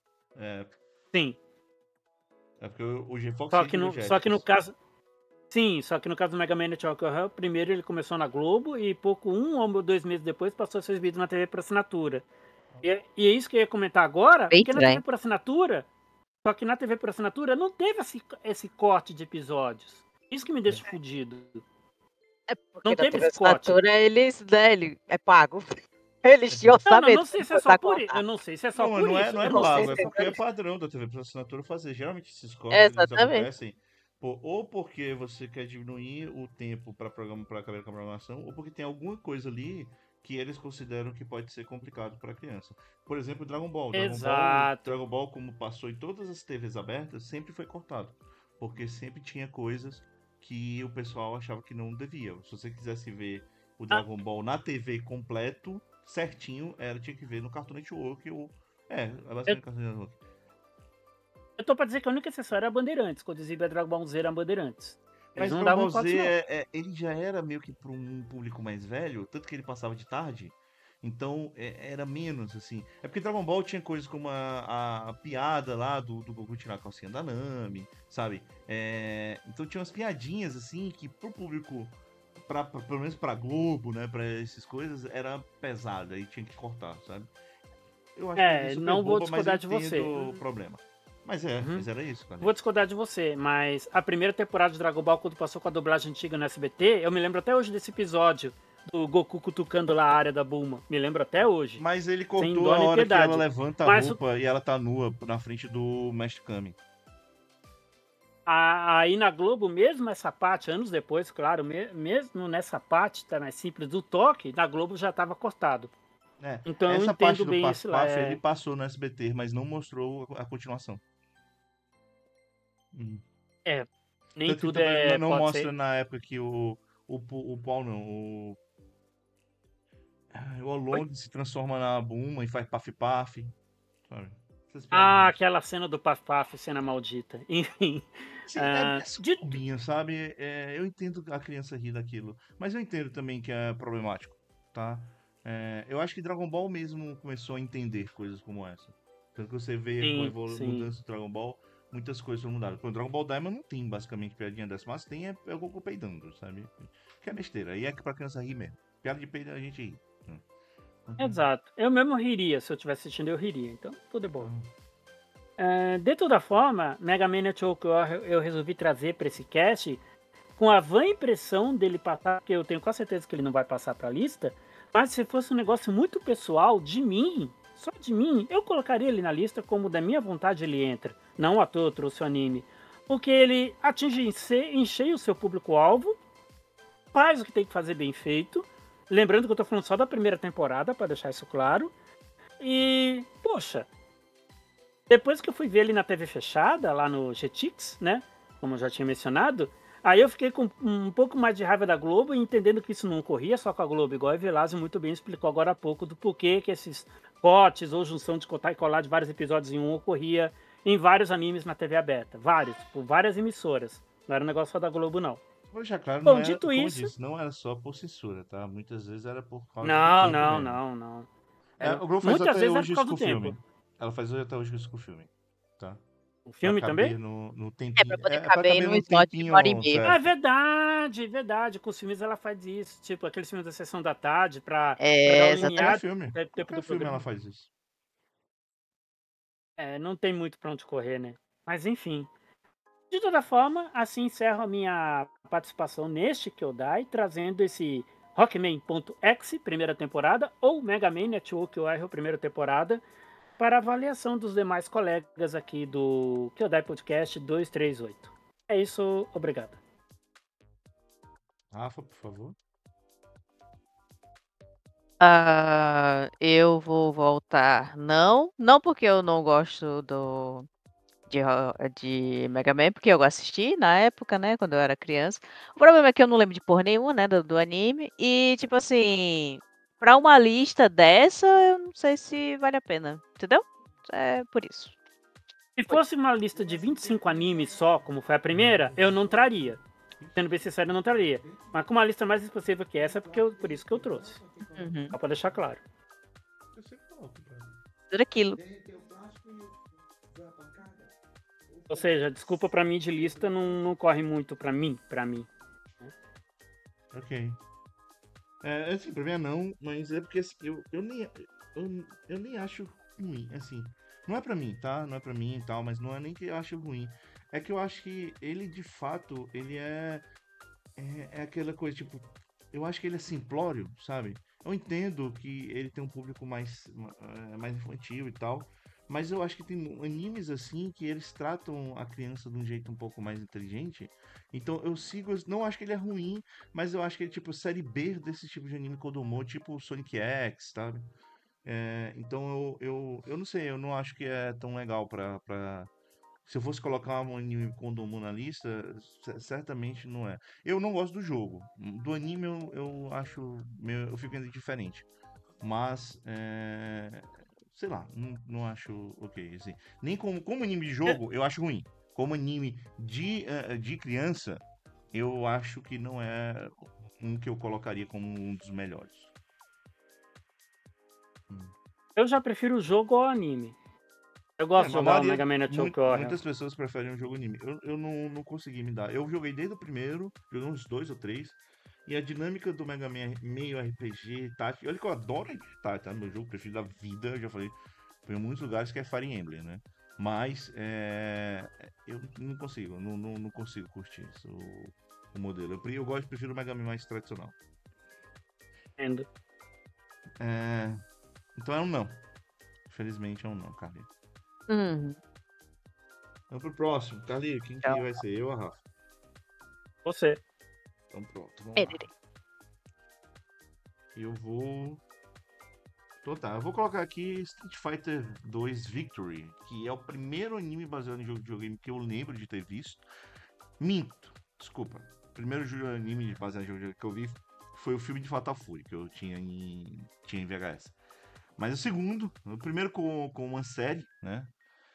Sim. É porque o Fox Kids só que no caso... Sim, só que no caso do Mega Man Network Warrior, primeiro ele começou na Globo e um ou 2 meses depois passou a ser exibido na TV por assinatura. E é isso que eu ia comentar agora, porque na TV por assinatura, só que na TV por assinatura não teve esse corte de episódios. Isso que me deixa fudido. Porque não teve esse corte. Ele é pago. Eles tinham orçamento. Não sei se é só por isso. Eu não sei se é só por isso. Não é pago, é porque é padrão da TV por assinatura fazer. Geralmente esses cortes eles acontecem ou porque você quer diminuir o tempo para acabar com a programação, ou porque tem alguma coisa ali que eles consideram que pode ser complicado para a criança. Por exemplo, Dragon Ball. Dragon Ball, como passou em todas as TVs abertas, sempre foi cortado. Porque sempre tinha coisas que o pessoal achava que não devia. Se você quisesse ver o Dragon Ball na TV completo, certinho, tinha que ver no Cartoon Network ou... basicamente Cartoon Network. Eu tô pra dizer que a única exceção era a Bandeirantes, quando exibia Dragon Ball Z era Bandeirantes. Mas Dragon Ball Z, ele já era meio que para um público mais velho, tanto que ele passava de tarde, então era menos, assim. É porque Dragon Ball tinha coisas como a piada lá do Goku tirar a calcinha da Nami, sabe? Então tinha umas piadinhas, assim, que pro público pelo menos pra Globo, né, pra essas coisas, era pesada e tinha que cortar, sabe? Eu acho uma ideia super Não vou boba, mas eu discordar de você. entendo o problema. Mas Uhum. era isso, cara. Vou discordar de você, mas a primeira temporada de Dragon Ball, quando passou com a dublagem antiga no SBT, eu me lembro até hoje desse episódio do Goku cutucando lá a área da Bulma. Me lembro até hoje. Mas ele Sem cortou dó a nem hora que ela piedade. levanta a Mas roupa e ela tá nua na frente do Mestre Kami. aí na Globo, mesmo essa parte, anos depois, claro, mesmo nessa parte, tá mais simples, do toque, na Globo já estava cortado. É, Então eu essa parte entendo do bem Paf esse lá. Paf ele passou no SBT, mas não mostrou a continuação. Nem Tanto que tudo também não pode mostra ser. na época que o Paul não, o Oi? Olong se transforma na Bulma e faz paf-paf, sabe? Essas Ah, piadinhas. aquela cena do Paf Paf, cena maldita. Enfim. Sim, é super Dito. bobinho, sabe? Eu entendo a criança rir daquilo, mas eu entendo também que é problemático, tá? Eu acho que Dragon Ball mesmo começou a entender coisas como essa. Tanto que você vê com a Sim, sim. mudança do Dragon Ball, muitas coisas foram mudadas. Quando Dragon Ball Diamond não tem basicamente piadinha dessa, mas tem é o Goku peidando, sabe? Que é besteira. E é que pra criança rir mesmo. Piada de peido a gente ri. Uhum. Exato. Eu mesmo riria, se eu estivesse assistindo, eu riria. Então, tudo é bom. Uhum. De toda forma, Mega Man Network eu resolvi trazer para esse cast com a vã impressão dele passar, porque eu tenho quase certeza que ele não vai passar para a lista, mas se fosse um negócio muito pessoal de mim, só de mim, eu colocaria ele na lista como da minha vontade ele entra. Não à toa eu trouxe o anime. Porque ele atinge em cheio o seu público-alvo, faz o que tem que fazer bem feito. Lembrando que eu tô falando só da primeira temporada, para deixar isso claro. E, poxa, depois que eu fui ver ele na TV fechada, lá no Jetix, né? Como eu já tinha mencionado, aí eu fiquei com um pouco mais de raiva da Globo, entendendo que isso não ocorria só com a Globo, igual a Evelazio muito bem explicou agora há pouco do porquê que esses cortes ou junção de cortar e colar de vários episódios em um ocorria em vários animes na TV aberta. Vários, por várias emissoras. Não era um negócio só da Globo, não. Vou deixar claro, não Bom, era, dito como eu isso. disse, não era só por censura, tá? Muitas vezes era por causa do Não, tempo não, mesmo. não, não. Era, O Globo faz muitas até vezes era hoje por isso causa com do o filme. tempo. Ela faz até hoje isso com o filme, tá? O Pra filme também? caber no É pra tempinho. poder Pra caber caber num no slot de 1 hora e tempinho meia. Ah, é certo. verdade, verdade. Com os filmes ela faz isso. Tipo, aqueles filmes da sessão da tarde, pra dar É, o Qualquer limiar exatamente. filme. do tempo Qualquer do filme ela programa. faz isso. Não tem muito pra onde correr, né? Mas enfim. De toda forma, assim encerro a minha participação neste Kyodai, trazendo esse Rockman.exe, primeira temporada, ou Mega Man Network Warrior, primeira temporada, para avaliação dos demais colegas aqui do Kyodai Podcast 238. É isso, obrigado. Rafa, por favor. Eu vou voltar. Não porque eu não gosto de Mega Man, porque eu assisti na época, né, quando eu era criança. O problema é que eu não lembro de porra nenhuma, né, do anime. E, tipo assim, pra uma lista dessa, eu não sei se vale a pena, entendeu? É por isso. Se fosse uma lista de 25 animes só, como foi a primeira, eu não traria. Sendo bem sincero, eu não traria. Mas com uma lista mais expressiva que essa, por isso que eu trouxe. Uhum. Só pra deixar claro. Tudo aquilo. Ou seja, desculpa pra mim de lista não corre muito pra mim. Ok. Assim, pra mim é não, mas é porque assim, eu nem acho ruim, assim. Não é pra mim, tá? Não é pra mim e tal, mas não é nem que eu acho ruim. É que eu acho que ele, de fato, ele é aquela coisa, tipo, eu acho que ele é simplório, sabe? Eu entendo que ele tem um público mais infantil e tal, mas eu acho que tem animes assim que eles tratam a criança de um jeito um pouco mais inteligente. Então eu sigo, não acho que ele é ruim, mas eu acho que ele é tipo série B desse tipo de anime Kodomo, tipo Sonic X, sabe? Então eu não sei, eu não acho que é tão legal pra... Se eu fosse colocar um anime Kodomo na lista, certamente não é. Eu não gosto do jogo. Do anime eu acho. Eu fico indiferente. Mas, sei lá, não acho ok. Assim. Nem como anime de É, jogo, eu acho ruim. Como anime de criança, eu acho que não é um que eu colocaria como um dos melhores. Hum. eu já prefiro o jogo ao anime. Eu gosto de A jogar o maioria, Mega Man Network Warrior. muitas pessoas preferem um jogo anime. Eu não consegui me dar. Eu joguei desde o primeiro, joguei uns dois ou três. E a dinâmica do Mega Man meio RPG, tático. Olha que eu adoro RPG tático, tá? No meu jogo preferido da vida, eu já falei, foi em muitos lugares que é Fire Emblem, né? Mas eu não consigo, não consigo curtir isso, o modelo. Eu prefiro o Mega Man mais tradicional. Entendo. Então é um não. Infelizmente é um não, Carlinhos. Uhum. Vamos pro próximo. Carlinhos, quem que Então. vai ser? Eu ou a Rafa? Você. Então pronto, vamos lá. Ele. Eu vou... Então tá, eu vou colocar aqui Street Fighter 2 Victory, que é o primeiro anime baseado em jogo de videogame que eu lembro de ter visto. Minto, desculpa. O primeiro anime baseado em jogo de videogame que eu vi foi o filme de Fatal Fury, que eu tinha em VHS. Mas o primeiro com uma série, né?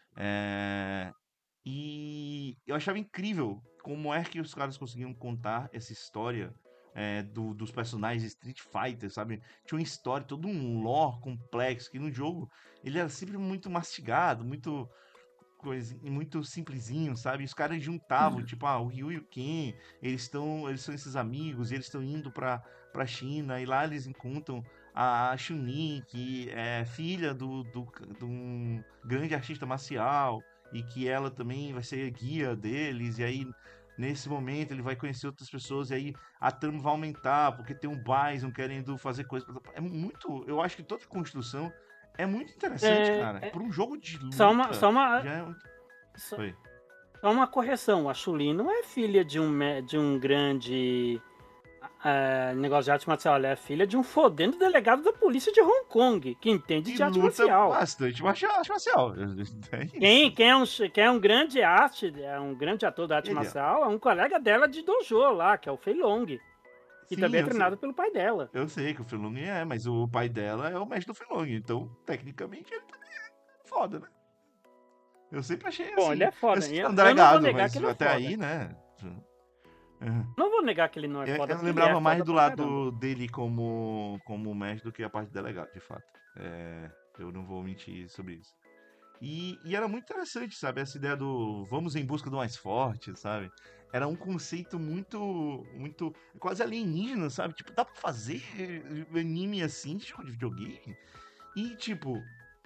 E eu achava incrível como é que os caras conseguiam contar essa história dos personagens de Street Fighter, sabe? Tinha uma história, todo um lore complexo, que no jogo ele era sempre muito mastigado, muito muito simplesinho, sabe? Os caras juntavam, tipo, o Ryu e o Ken, eles são esses amigos, e eles estão indo pra China, e lá eles encontram a Chun-Li, que é filha de um grande artista marcial, e que ela também vai ser guia deles, e aí nesse momento ele vai conhecer outras pessoas, e aí a trama vai aumentar, porque tem um Bison querendo fazer coisas. É muito. Eu acho que toda a construção é muito interessante, cara. Por um jogo de Só luta, uma, já é muito. só, Oi. só uma correção. A Chun-Li não é filha de um grande negócio de arte marcial. Ela é filha de um fodendo delegado da polícia de Hong Kong, que entende E de arte luta marcial. bastante marcial. É isso. Quem é um grande um grande ator da arte Ele é. marcial, é um colega dela de dojo lá, que é o Fei Long, que Sim, também é eu sei. treinado pelo pai dela. Eu sei que o Filong mas o pai dela é o mestre do Filong. Então, tecnicamente, ele também é foda, né? Eu sempre achei Bom, ele assim. é Eu foda. sei que é um Eu não vou delegado, negar mas que ele é até foda. aí, né? Não vou negar que ele não é foda, Eu porque ele é lembrava mais foda do pra caramba. lado dele como mestre do que a parte de delegado, de fato. Eu não vou mentir sobre isso. E era muito interessante, sabe? Essa ideia do vamos em busca do mais forte, sabe? Era um conceito muito quase alienígena, sabe? Tipo, dá pra fazer anime assim de jogo de videogame? E, tipo,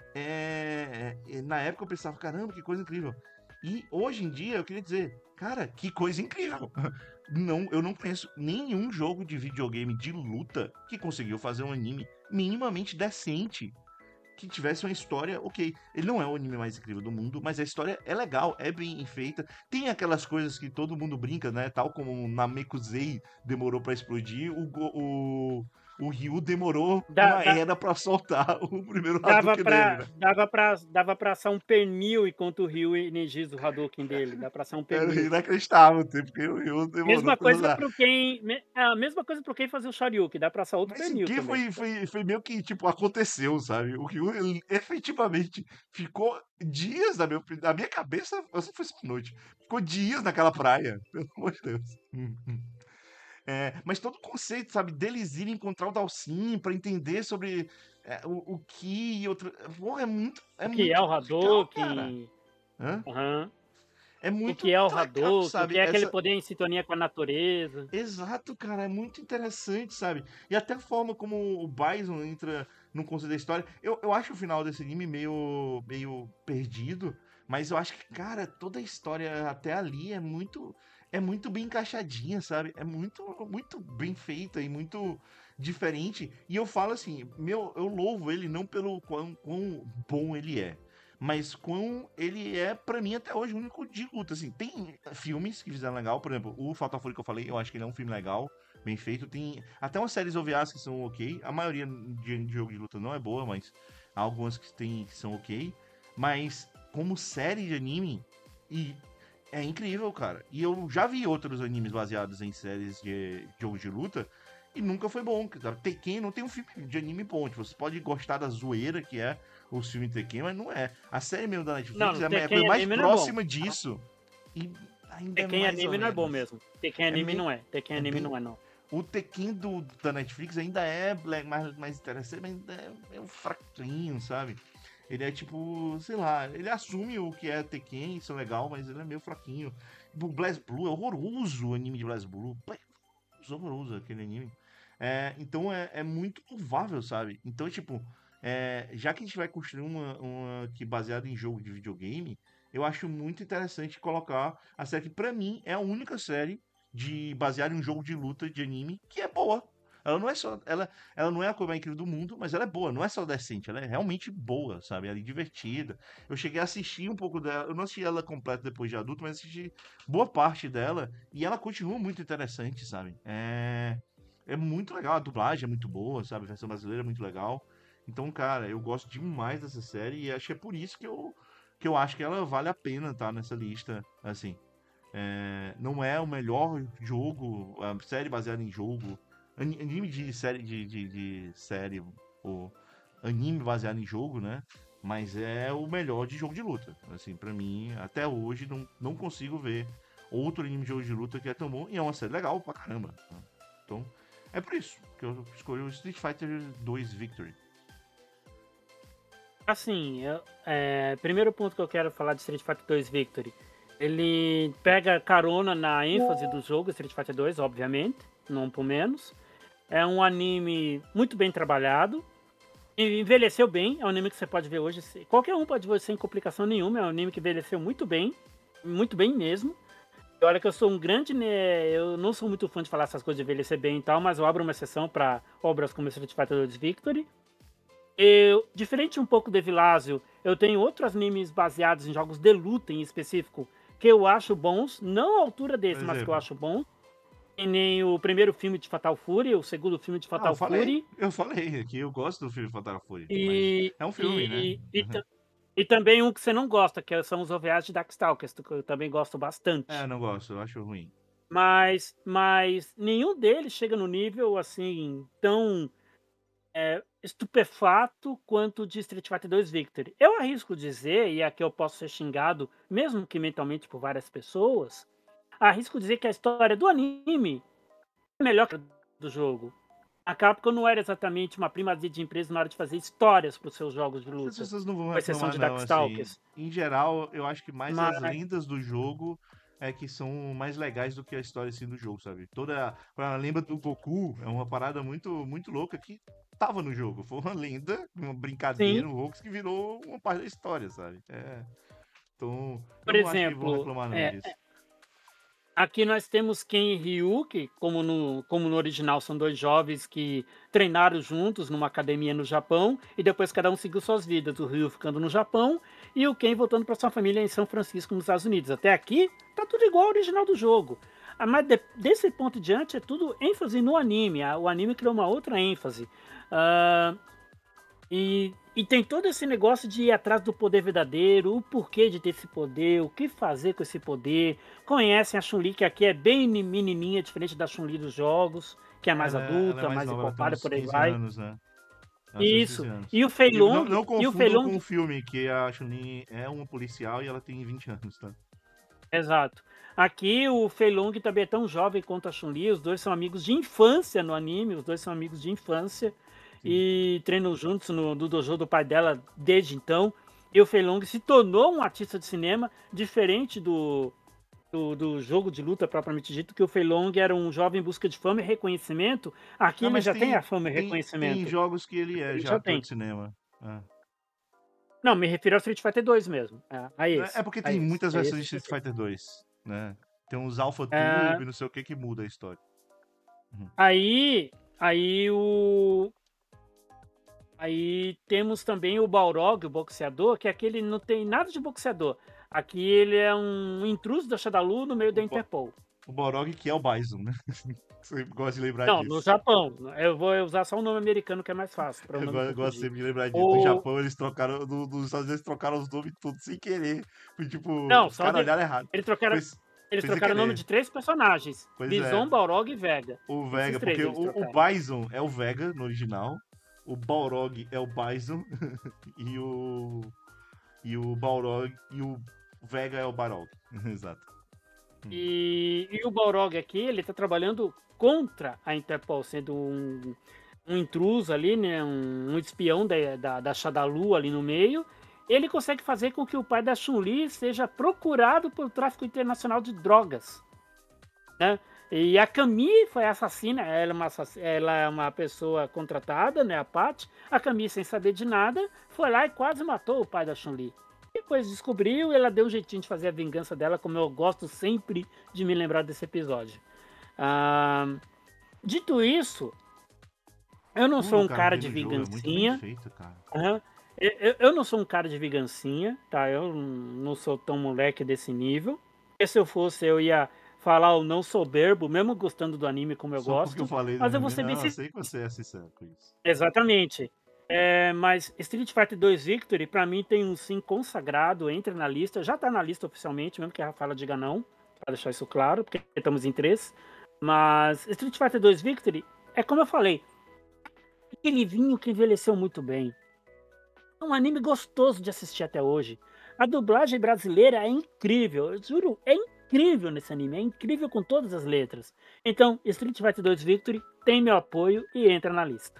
na época eu pensava, caramba, que coisa incrível. E hoje em dia eu queria dizer, cara, que coisa incrível. Não, eu não conheço nenhum jogo de videogame de luta que conseguiu fazer um anime minimamente decente que tivesse uma história, ok. Ele não é o anime mais incrível do mundo, mas a história é legal, é bem feita. Tem aquelas coisas que todo mundo brinca, né? Tal como Namekusei demorou pra explodir, o Ryu demorou Dá, uma dá, era pra soltar o primeiro Hadouken dele, né? dava pra assar um pernil enquanto o Ryu energiza o Hadouken dele. Dá pra assar um Era pernil. inacreditável o tempo que o Ryu demorou Mesma pra coisa usar. pro quem. A mesma coisa pro quem fazer o Shoryuken, dá pra assar outro Mas o pernil que também. foi meio que, tipo, aconteceu, sabe? O Ryu, ele efetivamente ficou dias na minha cabeça, eu só foi só uma noite. Ficou dias naquela praia, pelo amor de Deus. Mas todo o conceito, sabe, deles irem encontrar o Dalsim pra entender sobre o Ki e outro. Porra, é O que é muito o legal, cara. Hadouken. Hã? Aham. É O muito, que é o muito legal, Hadouken, o que sabe? é aquele poder em sintonia com a natureza. Exato, cara, é muito interessante, sabe? E até a forma como o Bison entra no conceito da história. Eu acho o final desse anime meio perdido, mas eu acho que, cara, toda a história até ali é muito bem encaixadinha, sabe? É muito bem feita e muito diferente. E eu falo assim, eu louvo ele não pelo quão bom ele é. Mas quão ele é, pra mim, até hoje, o único de luta. Assim, tem filmes que fizeram legal, por exemplo, o Fatal Fury que eu falei, eu acho que ele é um filme legal, bem feito. Tem até umas séries OVAs que são ok. A maioria de jogo de luta não é boa, mas há algumas que são ok. Mas como série de anime, e é incrível, cara. E eu já vi outros animes baseados em séries de jogos de luta. E nunca foi bom. Tekken não tem um filme de anime bom. Tipo, você pode gostar da zoeira que é o filme Tekken, mas não é. A série mesmo da Netflix Não, é a coisa Tekken mais anime não é bom. próxima disso. E ainda é Tekken mais ou anime não é bom menos. mesmo. Tekken É anime meio. não é. Tekken É anime bem. não é, não. O Tekken da Netflix ainda é mais interessante, mas ainda é meio fraquinho, sabe? Ele é tipo, sei lá, ele assume o que é Tekken, isso é legal, mas ele é meio fraquinho. O BlazBlue é horroroso o anime de BlazBlue. horroroso aquele anime. Então é muito louvável, sabe? Então, tipo, já que a gente vai construir uma que baseada em jogo de videogame, eu acho muito interessante colocar a série que, pra mim, é a única série baseada em um jogo de luta de anime que é boa. Ela não é só. Ela não é a coisa mais incrível do mundo, mas ela é boa, não é só decente, ela é realmente boa, sabe? Ela é divertida. Eu cheguei a assistir um pouco dela. Eu não assisti ela completa depois de adulto, mas assisti boa parte dela. E ela continua muito interessante, sabe? É muito legal. A dublagem é muito boa, sabe? A versão brasileira é muito legal. Então, cara, eu gosto demais dessa série e acho que é por isso que eu acho que ela vale a pena estar nessa lista, assim. Não é o melhor jogo, a série baseada em jogo, anime de série de série, ou anime baseado em jogo, né? Mas é o melhor de jogo de luta. Assim, pra mim, até hoje, não consigo ver outro anime de jogo de luta que é tão bom e é uma série legal pra caramba. Né? Então, é por isso que eu escolhi o Street Fighter 2 Victory. Assim, primeiro ponto que eu quero falar de Street Fighter 2 Victory. Ele pega carona na ênfase do jogo, Street Fighter 2, obviamente, não por menos. É um anime muito bem trabalhado. Envelheceu bem, é um anime que você pode ver hoje. Qualquer um pode ver sem complicação nenhuma. É um anime que envelheceu muito bem mesmo. E olha que eu sou um grande, né? Eu não sou muito fã de falar essas coisas de envelhecer bem e tal, mas eu abro uma exceção para obras como Street Fighter 2 Victory. Diferente um pouco de Evilásio, eu tenho outros animes baseados em jogos de luta em específico que eu acho bons, não à altura desse, mas que eu acho bom. E nem o primeiro filme de Fatal Fury, o segundo filme de Fatal Fury. Eu falei que eu gosto do filme Fatal Fury, mas E, é um filme, né? e também um que você não gosta, que são os OVAs de Darkstalkers, que eu também gosto bastante. Eu não gosto, eu acho ruim. Mas nenhum deles chega no nível assim tão estupefato quanto de Street Fighter 2 Victory. Eu arrisco dizer, e aqui eu posso ser xingado, mesmo que mentalmente por várias pessoas, arrisco dizer que a história do anime é melhor que a do jogo. A Capcom não era exatamente uma primazia de empresa na hora de fazer histórias para os seus jogos de As luta, pessoas não vão com exceção reclamar, de não, assim. Darkstalkers. Em geral, eu acho que mais as Mas, lendas do jogo é que são mais legais do que a história assim do jogo, sabe? A lenda do Goku é uma parada muito, muito louca que tava no jogo. Foi uma lenda, uma brincadeira, sim, um hoax que virou uma parte da história, sabe? Então, eu por não acho que vão exemplo, reclamar não disso. aqui nós temos Ken e Ryu, que como no original são dois jovens que treinaram juntos numa academia no Japão e depois cada um seguiu suas vidas, o Ryu ficando no Japão e o Ken voltando para sua família em São Francisco, nos Estados Unidos. Até aqui tá tudo igual ao original do jogo. Mas desse ponto em diante é tudo ênfase no anime. O anime criou uma outra ênfase. Ah, e tem todo esse negócio de ir atrás do poder verdadeiro, o porquê de ter esse poder, o que fazer com esse poder. Conhecem a Chun-Li, que aqui é bem menininha, diferente da Chun-Li dos jogos, que é mais Ela é adulta, mais mais nova, ela tem encorpada, uns por aí 15 vai. anos, né? Ela tem uns 15 Isso. anos. E o E não, Feilong, não e o confundam com Feilong, o filme, que a Chun-Li é uma policial e ela tem 20 anos, tá? exato. Aqui o Feilong também é tão jovem quanto a Chun-Li, os dois são amigos de infância no anime, os dois são amigos de infância. Sim. E treinam juntos no dojo do pai dela desde então. E o Fei Long se tornou um artista de cinema, diferente do jogo de luta propriamente dito, que o Fei Long era um jovem em busca de fama e reconhecimento. Aqui Não, ele mas já tem a tem, fama e tem reconhecimento. jogos que ele é Ele já já ator tem. de cinema. É. Não, me refiro ao Street Fighter 2 mesmo. A É esse. porque A tem esse. muitas É versões de esse Street sentido. Fighter 2, né? Tem uns Alpha É, Tube, não sei o que muda a história. Uhum. aí o. Aí temos também o Balrog, o boxeador, que aqui ele não tem nada de boxeador. Aqui ele é um intruso da Shadalu no meio da O, Bo- Interpol. o Balrog que é o Bison, né? Você gosta de lembrar Não, no disso. Japão. Eu vou usar só o nome americano que é mais fácil, para eu não me Eu gosto confundir. sempre de lembrar disso. No O... Japão eles trocaram, nos Estados Unidos trocaram os nomes todos sem querer. Foi tipo, Não, os só caras de... olharam errado. eles Foi, trocaram, eles foi sem trocaram o nome querer. de 3 personagens: Pois é. Bison, Balrog e Vega. O Esses Vega, 3 porque eles o trocaram. Bison é o Vega no original, o Balrog é o Bison e o Balrog e o Vega é o Balrog. Exato. E o Balrog aqui, ele tá trabalhando contra a Interpol, sendo um intruso ali, né? Um espião da Shadalu ali no meio. Ele consegue fazer com que o pai da Chun-Li seja procurado por tráfico internacional de drogas, né? E a Camille foi assassina, ela é uma pessoa contratada, né, a Pat. A Camille, sem saber de nada, foi lá e quase matou o pai da Chun-Li. Depois descobriu e ela deu um jeitinho de fazer a vingança dela, como eu gosto sempre de me lembrar desse episódio. Ah, dito isso, eu não sou Tudo, um cara, cara ali de no jogo é muito bem vingancinha. feito, cara. Aham. Eu não sou um cara de vingancinha, tá? Eu não sou tão moleque desse nível. Porque se eu fosse, eu ia falar o não soberbo, mesmo gostando do anime como eu Só porque eu gosto. falei do Mas eu vou anime, ser bem não, eu sincero. sei que você é sincero com isso. Exatamente. Mas Street Fighter 2 Victory, pra mim, tem um sim consagrado, entra na lista. Já tá na lista oficialmente, mesmo que a Rafaela diga não, pra deixar isso claro, porque estamos em três. Mas Street Fighter 2 Victory, é como eu falei, aquele vinho que envelheceu muito bem. É um anime gostoso de assistir até hoje. A dublagem brasileira é incrível, eu juro, é incrível nesse anime, é incrível com todas as letras. Então, Street Fighter 2 Victory tem meu apoio e entra na lista.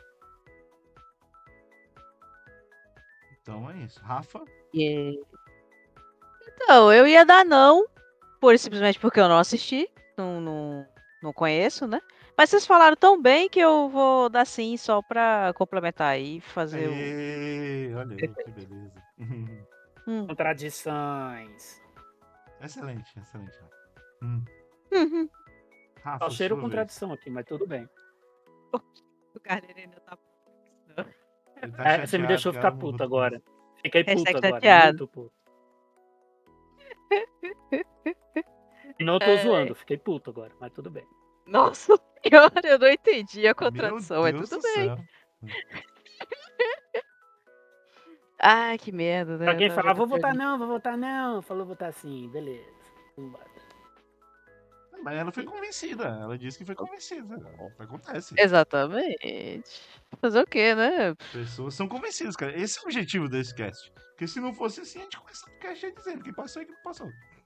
Então é isso. Rafa, E- Então, eu ia dar não, simplesmente porque eu não assisti, não conheço, né? Mas vocês falaram tão bem que eu vou dar sim só pra complementar aí e fazer o. aê, olha aí, que beleza. Hum. Contradições. Excelente, excelente, Rafa. Hum. Uhum. Só Rafa, cheiro sua vez. contradição aqui, mas tudo bem. O Carneiro ainda tá. Ele tá Você me chateado deixou que ela ficar mudou puto de posição. agora. Fiquei puto Hashtag agora, chateado. muito puto. E não tô É. zoando, fiquei puto agora, mas tudo bem. Nossa senhora, eu não entendi a Meu contradição, mas Deus tudo do bem. céu. Ai, que medo, né? Pra Eu quem tava falar, vendo vou pra votar mim. não, vou votar não, falou votar sim, beleza. Vambora. Mas ela foi convencida. Ela disse que foi convencida. Acontece. Exatamente. Fazer o quê, né? Pessoas são convencidas, cara. Esse é o objetivo desse cast. Porque se não fosse assim, a gente começa o cast aí dizendo quem passou e quem não passou.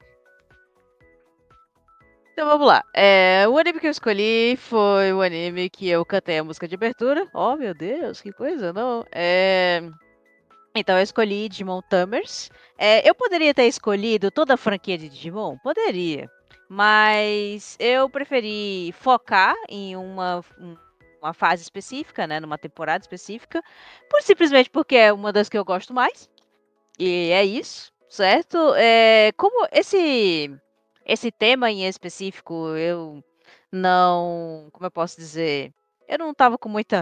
Então vamos lá. O anime que eu escolhi foi o anime que eu cantei a música de abertura. Oh, meu Deus, que coisa, não? Então eu escolhi Digimon Tamers. Eu poderia ter escolhido toda a franquia de Digimon? Poderia. Mas eu preferi focar em uma fase específica, né? Numa temporada específica. Simplesmente porque é uma das que eu gosto mais. E é isso, certo? Como esse tema em específico, eu não. Como eu posso dizer? Eu não tava com muita.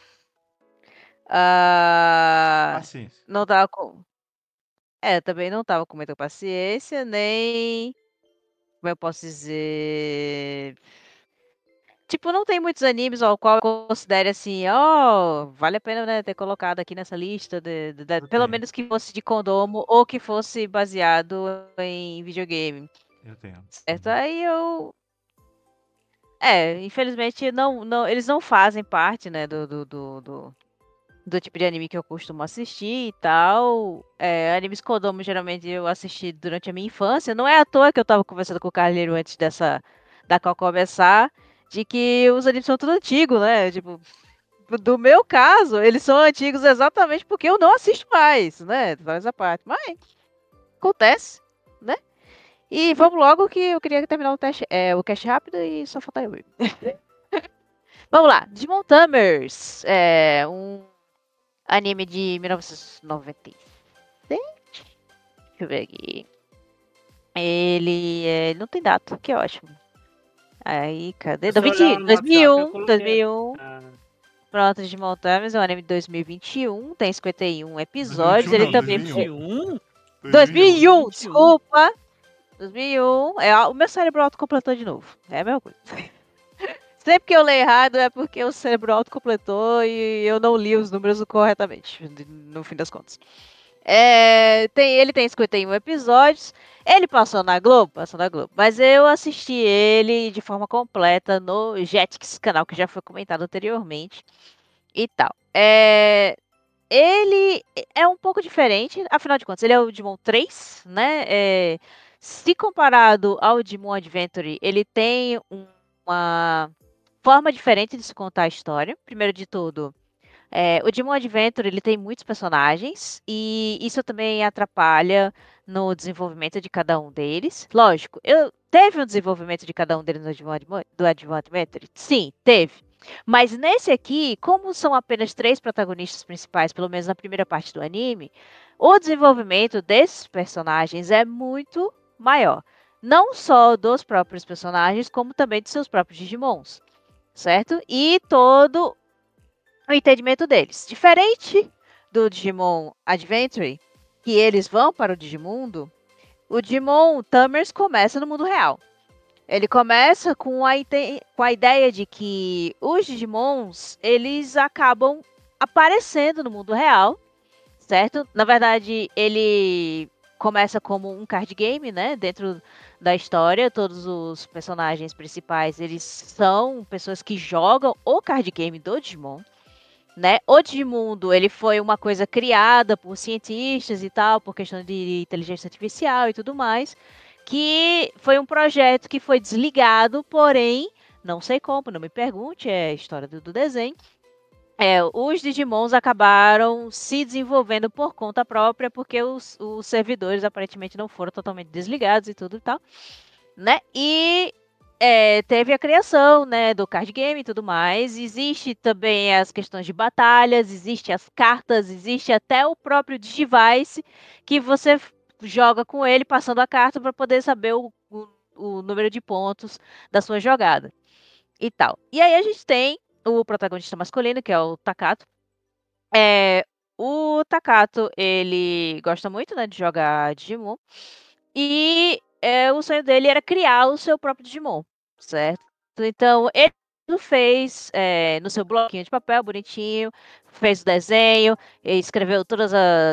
Paciência. Não tava com. Também não tava com muita paciência, nem. Como eu posso dizer? Tipo, não tem muitos animes ao qual eu considere assim, vale a pena, né, ter colocado aqui nessa lista, Eu pelo tenho. menos que fosse de Kodomo ou que fosse baseado em videogame, Eu tenho. certo? Uhum. Aí eu. Infelizmente eles não fazem parte, né, do tipo de anime que eu costumo assistir e tal. Animes Kodomo geralmente eu assisti durante a minha infância. Não é à toa que eu tava conversando com o Carleiro antes da call começar, de que os animes são tudo antigos, né? Tipo, do meu caso, eles são antigos exatamente porque eu não assisto mais, né? Faz essa parte. Mas acontece, né? E vamos logo que eu queria terminar o cast rápido e só falta eu. Vamos lá, Digimon Tamers, um anime de 1997. Deixa eu ver aqui. Ele não tem data, que ótimo. Aí, cadê? Se eu olhar no WhatsApp, eu 2001, coloquei. 2001. Pronto, Digimon Tamers é um anime de 2021, tem 51 episódios. 2021 Ele não, também. 2021? 2021. 2001, desculpa! 2001. O meu cérebro autocompletou de novo. É a mesma coisa. Sempre que eu leio errado é porque o cérebro autocompletou e eu não li os números corretamente, no fim das contas. Ele tem 51 episódios. Ele passou na Globo? Passou na Globo. Mas eu assisti ele de forma completa no Jetix, canal que já foi comentado anteriormente e tal. Ele é um pouco diferente, afinal de contas, ele é o Digimon 3, né? Se comparado ao Digimon Adventure, ele tem uma forma diferente de se contar a história. Primeiro de tudo, O Digimon Adventure, ele tem muitos personagens e isso também atrapalha no desenvolvimento de cada um deles. Lógico, teve um desenvolvimento de cada um deles no do Digimon Adventure? Sim, teve. Mas nesse aqui, como são apenas 3 protagonistas principais, pelo menos na primeira parte do anime, o desenvolvimento desses personagens é muito maior. Não só dos próprios personagens, como também de seus próprios Digimons, certo? E todo o entendimento deles. Diferente do Digimon Adventure, que eles vão para o Digimundo, o Digimon Tamers começa no mundo real. Ele começa com a ideia de que os Digimons, eles acabam aparecendo no mundo real, certo? Na verdade, ele começa como um card game, né? Dentro da história, todos os personagens principais, eles são pessoas que jogam o card game do Digimon. Né? O Digimundo, ele foi uma coisa criada por cientistas e tal, por questão de inteligência artificial e tudo mais, que foi um projeto que foi desligado, porém, não sei como, não me pergunte, é a história do desenho. Os Digimons acabaram se desenvolvendo por conta própria, porque os servidores aparentemente não foram totalmente desligados e tudo e tal, né? E teve a criação, né, do card game e tudo mais. Existe também as questões de batalhas, existe as cartas, existe até o próprio Digivice, que você joga com ele passando a carta para poder saber o número de pontos da sua jogada e tal. E aí a gente tem o protagonista masculino, que é o Takato. O Takato, ele gosta muito, né, de jogar Digimon. E o sonho dele era criar o seu próprio Digimon, certo? Então, ele fez no seu bloquinho de papel, bonitinho, fez o desenho, escreveu todas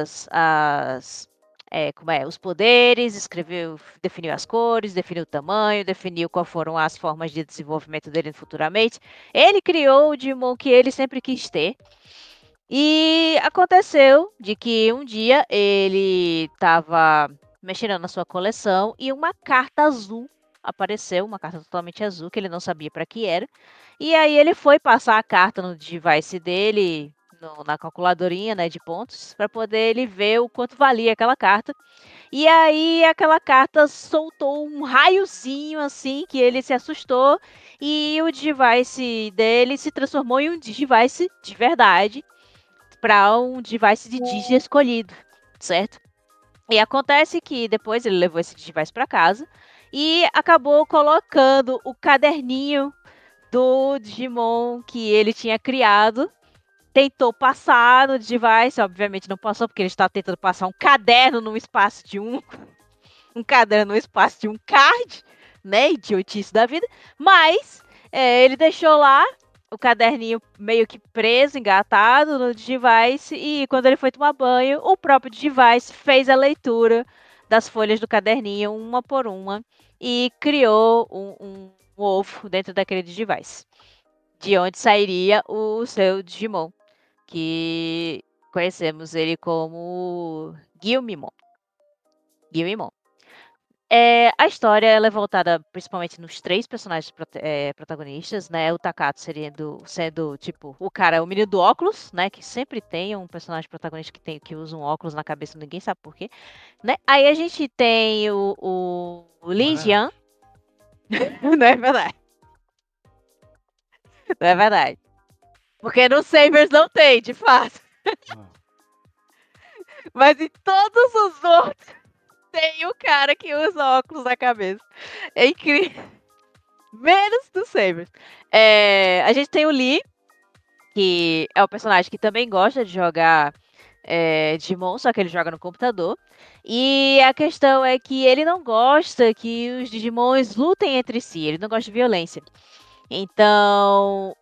os poderes, definiu as cores, definiu o tamanho, definiu quais foram as formas de desenvolvimento dele futuramente. Ele criou o Digimon que ele sempre quis ter. E aconteceu de que um dia ele estava mexendo na sua coleção e uma carta azul apareceu, uma carta totalmente azul que ele não sabia para que era. E aí ele foi passar a carta no device dele, na calculadorinha, né, de pontos, para poder ele ver o quanto valia aquela carta. E aí aquela carta soltou um raiozinho assim que ele se assustou e o device dele se transformou em um device de verdade para um device de Digi escolhido, certo? E acontece que depois ele levou esse device para casa e acabou colocando o caderninho do Digimon que ele tinha criado. Tentou passar no device, obviamente não passou, porque ele estava tentando passar um caderno no espaço de um caderno no espaço de um card, né? Idiotice da vida. Mas ele deixou lá o caderninho meio que preso, engatado no device, e quando ele foi tomar banho, o próprio device fez a leitura das folhas do caderninho, uma por uma, e criou um ovo dentro daquele device, de onde sairia o seu Digimon, que conhecemos ele como Guilmimon. Guilmimon. A história ela é voltada principalmente nos 3 personagens protagonistas, né? O Takato sendo, tipo, o cara, o menino do óculos, né? Que sempre tem um personagem protagonista que usa um óculos na cabeça, ninguém sabe por quê, né? Aí a gente tem o Lin Jian. Não é verdade. Não é verdade. Porque no Sabers não tem, de fato. Mas em todos os outros tem o cara que usa óculos na cabeça. É incrível. Menos do Sabers. A gente tem o Lee, que é o personagem que também gosta de jogar Digimon, só que ele joga no computador. E a questão é que ele não gosta que os Digimons lutem entre si, ele não gosta de violência. Então,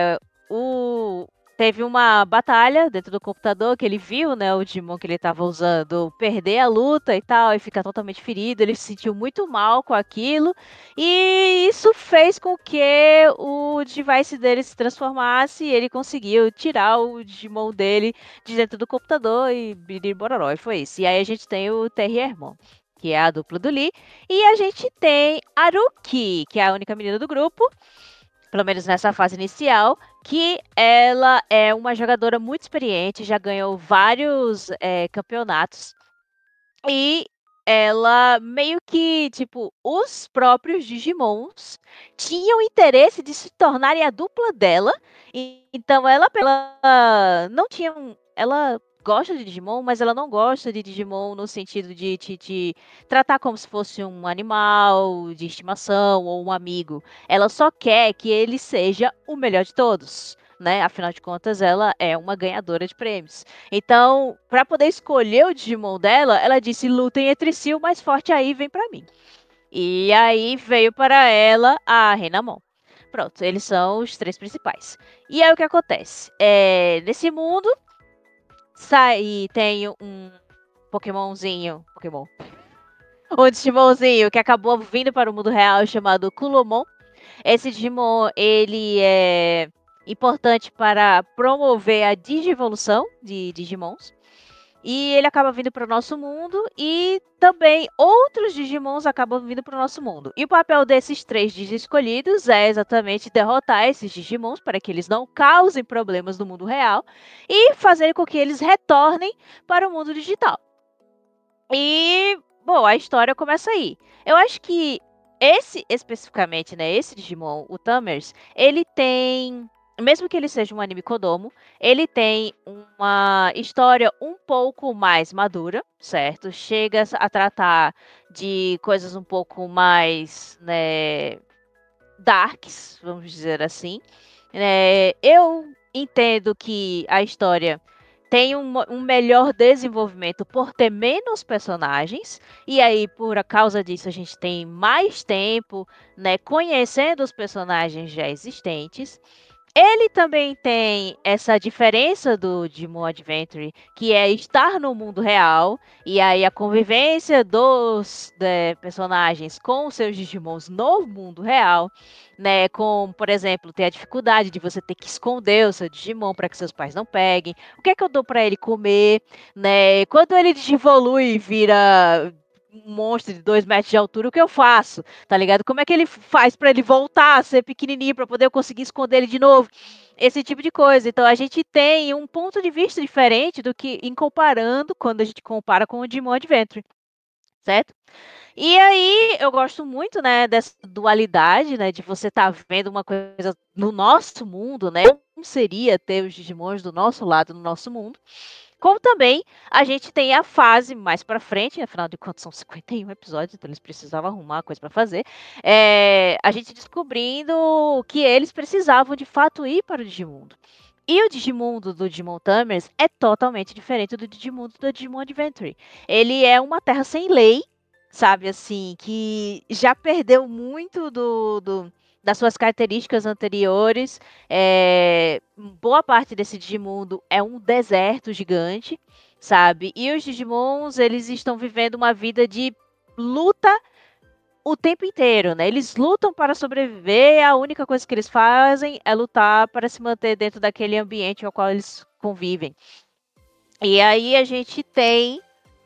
teve uma batalha dentro do computador que ele viu, né, o Digimon que ele estava usando perder a luta e tal, e ficar totalmente ferido. Ele se sentiu muito mal com aquilo, e isso fez com que o device dele se transformasse, e ele conseguiu tirar o Digimon dele de dentro do computador e biriri bororó, e foi isso. E aí a gente tem o Terriermon, que é a dupla do Lee, e a gente tem a Ruki, que é a única menina do grupo, pelo menos nessa fase inicial, que ela é uma jogadora muito experiente, já ganhou vários campeonatos. E ela meio que, tipo, os próprios Digimons tinham interesse de se tornarem a dupla dela. Então ela não tinha ela gosta de Digimon, mas ela não gosta de Digimon no sentido de te tratar como se fosse um animal de estimação ou um amigo. Ela só quer que ele seja o melhor de todos, né? Afinal de contas, ela é uma ganhadora de prêmios. Então, para poder escolher o Digimon dela, ela disse: lutem entre si, o mais forte aí vem para mim. E aí veio para ela a Renamon. Pronto, eles são os três principais. E aí o que acontece? Nesse mundo, tem um Pokémonzinho. Pokémon. Um Digimonzinho que acabou vindo para o mundo real chamado Kulomon. Esse Digimon, ele é importante para promover a digivolução de Digimons. E ele acaba vindo para o nosso mundo e também outros Digimons acabam vindo para o nosso mundo. E o papel desses três escolhidos é exatamente derrotar esses Digimons para que eles não causem problemas no mundo real e fazer com que eles retornem para o mundo digital. E, bom, a história começa aí. Eu acho que esse especificamente, né, esse Digimon, o Tamers, ele tem, mesmo que ele seja um anime Kodomo, ele tem uma história um pouco mais madura, certo? Chega a tratar de coisas um pouco mais, né, darks, vamos dizer assim. Eu entendo que a história tem um melhor desenvolvimento por ter menos personagens, e aí, por causa disso, a gente tem mais tempo, né, conhecendo os personagens já existentes. Ele também tem essa diferença do Digimon Adventure, que é estar no mundo real, e aí a convivência dos personagens com os seus Digimons no mundo real, né? Com, por exemplo, ter a dificuldade de você ter que esconder o seu Digimon para que seus pais não peguem. O que é que eu dou para ele comer, né? Quando ele evolui e vira um monstro de 2 metros de altura, o que eu faço? Tá ligado? Como é que ele faz para ele voltar a ser pequenininho para poder eu conseguir esconder ele de novo? Esse tipo de coisa. Então a gente tem um ponto de vista diferente do que em comparando quando a gente compara com o Digimon Adventure, certo? E aí eu gosto muito, né, dessa dualidade, né, de você estar vendo uma coisa no nosso mundo, né? Como seria ter os Digimons do nosso lado no nosso mundo? Como também a gente tem a fase mais pra frente, afinal de contas são 51 episódios, então eles precisavam arrumar coisa pra fazer. A gente descobrindo que eles precisavam de fato ir para o Digimundo. E o Digimundo do Digimon Tamers é totalmente diferente do Digimundo do Digimon Adventure. Ele é uma terra sem lei, sabe, assim, que já perdeu muito das suas características anteriores. Boa parte desse Digimundo é um deserto gigante, sabe? E os Digimons, eles estão vivendo uma vida de luta o tempo inteiro, né? Eles lutam para sobreviver, e a única coisa que eles fazem é lutar para se manter dentro daquele ambiente ao qual eles convivem. E aí a gente tem,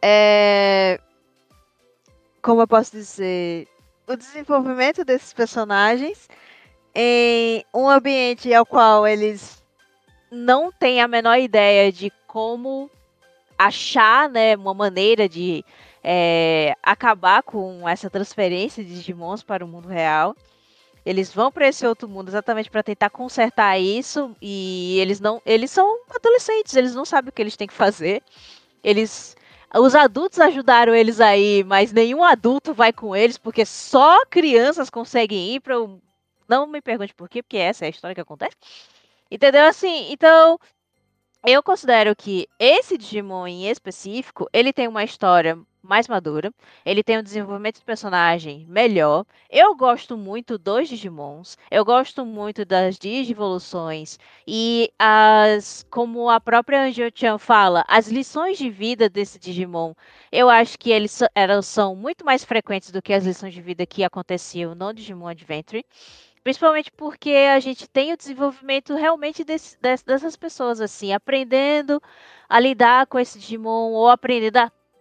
como eu posso dizer, o desenvolvimento desses personagens em um ambiente ao qual eles não têm a menor ideia de como achar, né, uma maneira de acabar com essa transferência de Digimons para o mundo real. Eles vão para esse outro mundo exatamente para tentar consertar isso e eles são adolescentes, eles não sabem o que eles têm que fazer. Os adultos ajudaram eles aí, mas nenhum adulto vai com eles porque só crianças conseguem ir para não me pergunte por quê, porque essa é a história que acontece. Entendeu? Assim, então eu considero que esse Digimon em específico, ele tem uma história mais madura, ele tem um desenvolvimento de personagem melhor. Eu gosto muito dos Digimons, eu gosto muito das Digivoluções e como a própria Anjo-chan fala, as lições de vida desse Digimon, eu acho que elas são muito mais frequentes do que as lições de vida que aconteciam no Digimon Adventure. Principalmente porque a gente tem o desenvolvimento realmente dessas pessoas, assim, aprendendo a lidar com esse Digimon ou aprendendo a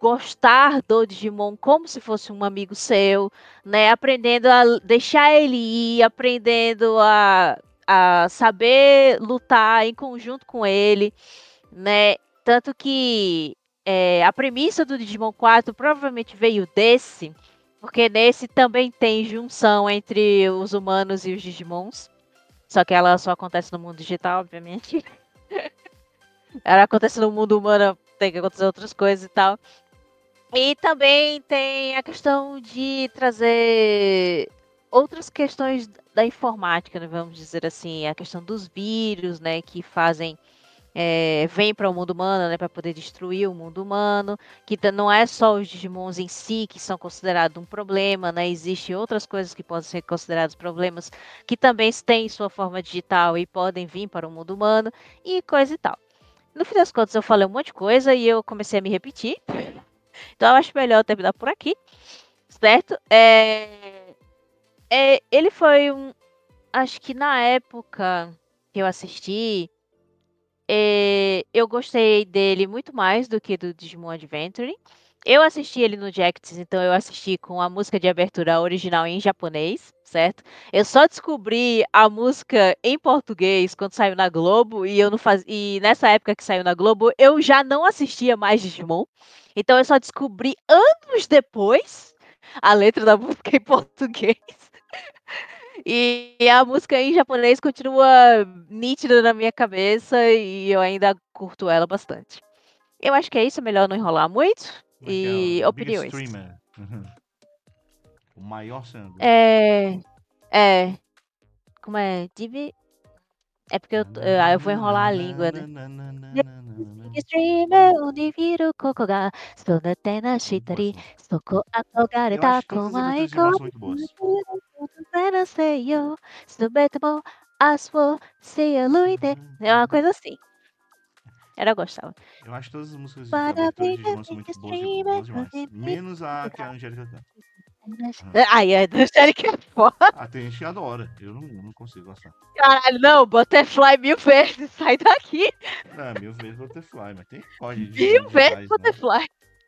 gostar do Digimon como se fosse um amigo seu, né? Aprendendo a deixar ele ir, aprendendo a saber lutar em conjunto com ele, né? Tanto que a premissa do Digimon 4 provavelmente veio desse, porque nesse também tem junção entre os humanos e os Digimons. Só que ela só acontece no mundo digital, obviamente. Ela acontece no mundo humano, tem que acontecer outras coisas e tal. E também tem a questão de trazer outras questões da informática, né, vamos dizer assim, a questão dos vírus, né, que fazem vem para o mundo humano, né, para poder destruir o mundo humano, que não é só os Digimons em si que são considerados um problema, né, existem outras coisas que podem ser consideradas problemas, que também têm sua forma digital e podem vir para o mundo humano, e coisa e tal. No fim das contas, eu falei um monte de coisa e eu comecei a me repetir, então eu acho melhor eu terminar por aqui, certo? Ele foi acho que na época que eu assisti, eu gostei dele muito mais do que do Digimon Adventure. Eu assisti ele no Jackets, então eu assisti com a música de abertura original em japonês, certo? Eu só descobri a música em português quando saiu na Globo e eu não faz... e nessa época que saiu na Globo, eu já não assistia mais Digimon. Então eu só descobri anos depois a letra da música em português. E a música em japonês continua nítida na minha cabeça e eu ainda curto ela bastante. Eu acho que é isso, melhor não enrolar muito. Como é que é? E O Big opiniões. Streamer. O maior senador. É. É. Como é? É porque eu vou enrolar a língua, né? Streamer, その手なしったり、 Eu acho que todas as そこ憧れた狛 aberturas de Digimon い são muito boas. 声を全ても明日をせ歩いて. É uma coisa assim. Era gostava. Eu acho que todas as músicas de Para abertura de brilhar, Digimon são make muito a boas, streamer, boas demais. Menos a que a Angélica canta. Ai, a Angélica é foda. Ah, tem gente que adora. Eu não consigo gostar. Caralho, não, Butterfly 1000 vezes, sai daqui. Não, 1000 vezes Butterfly, mas tem código de 1000 Digimon vezes demais, né? Butterfly.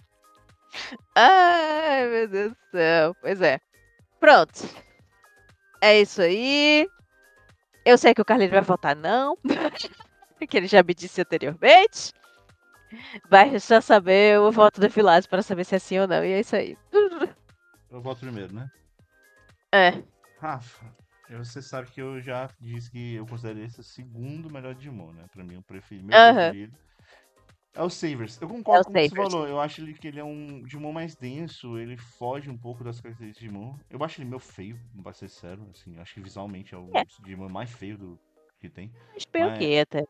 Ai, meu Deus do céu. Pois é. Pronto. É isso aí. Eu sei que o Carlinhos vai votar não. Que ele já me disse anteriormente. Vai só saber o voto do Filás para saber se é sim ou não. E é isso aí. Eu voto primeiro, né? É. Rafa, você sabe que eu já disse que eu considero esse o segundo melhor Digimon, né? Pra mim, meu preferido é o Savers. Eu É o concordo com o que você Sabers. falou. Eu acho que ele é um Digimon mais denso, ele foge um pouco das características de Digimon. Eu acho ele meio feio, pra ser sério. Assim, eu acho que visualmente é o É. Digimon mais feio que tem. Espero Mas que até.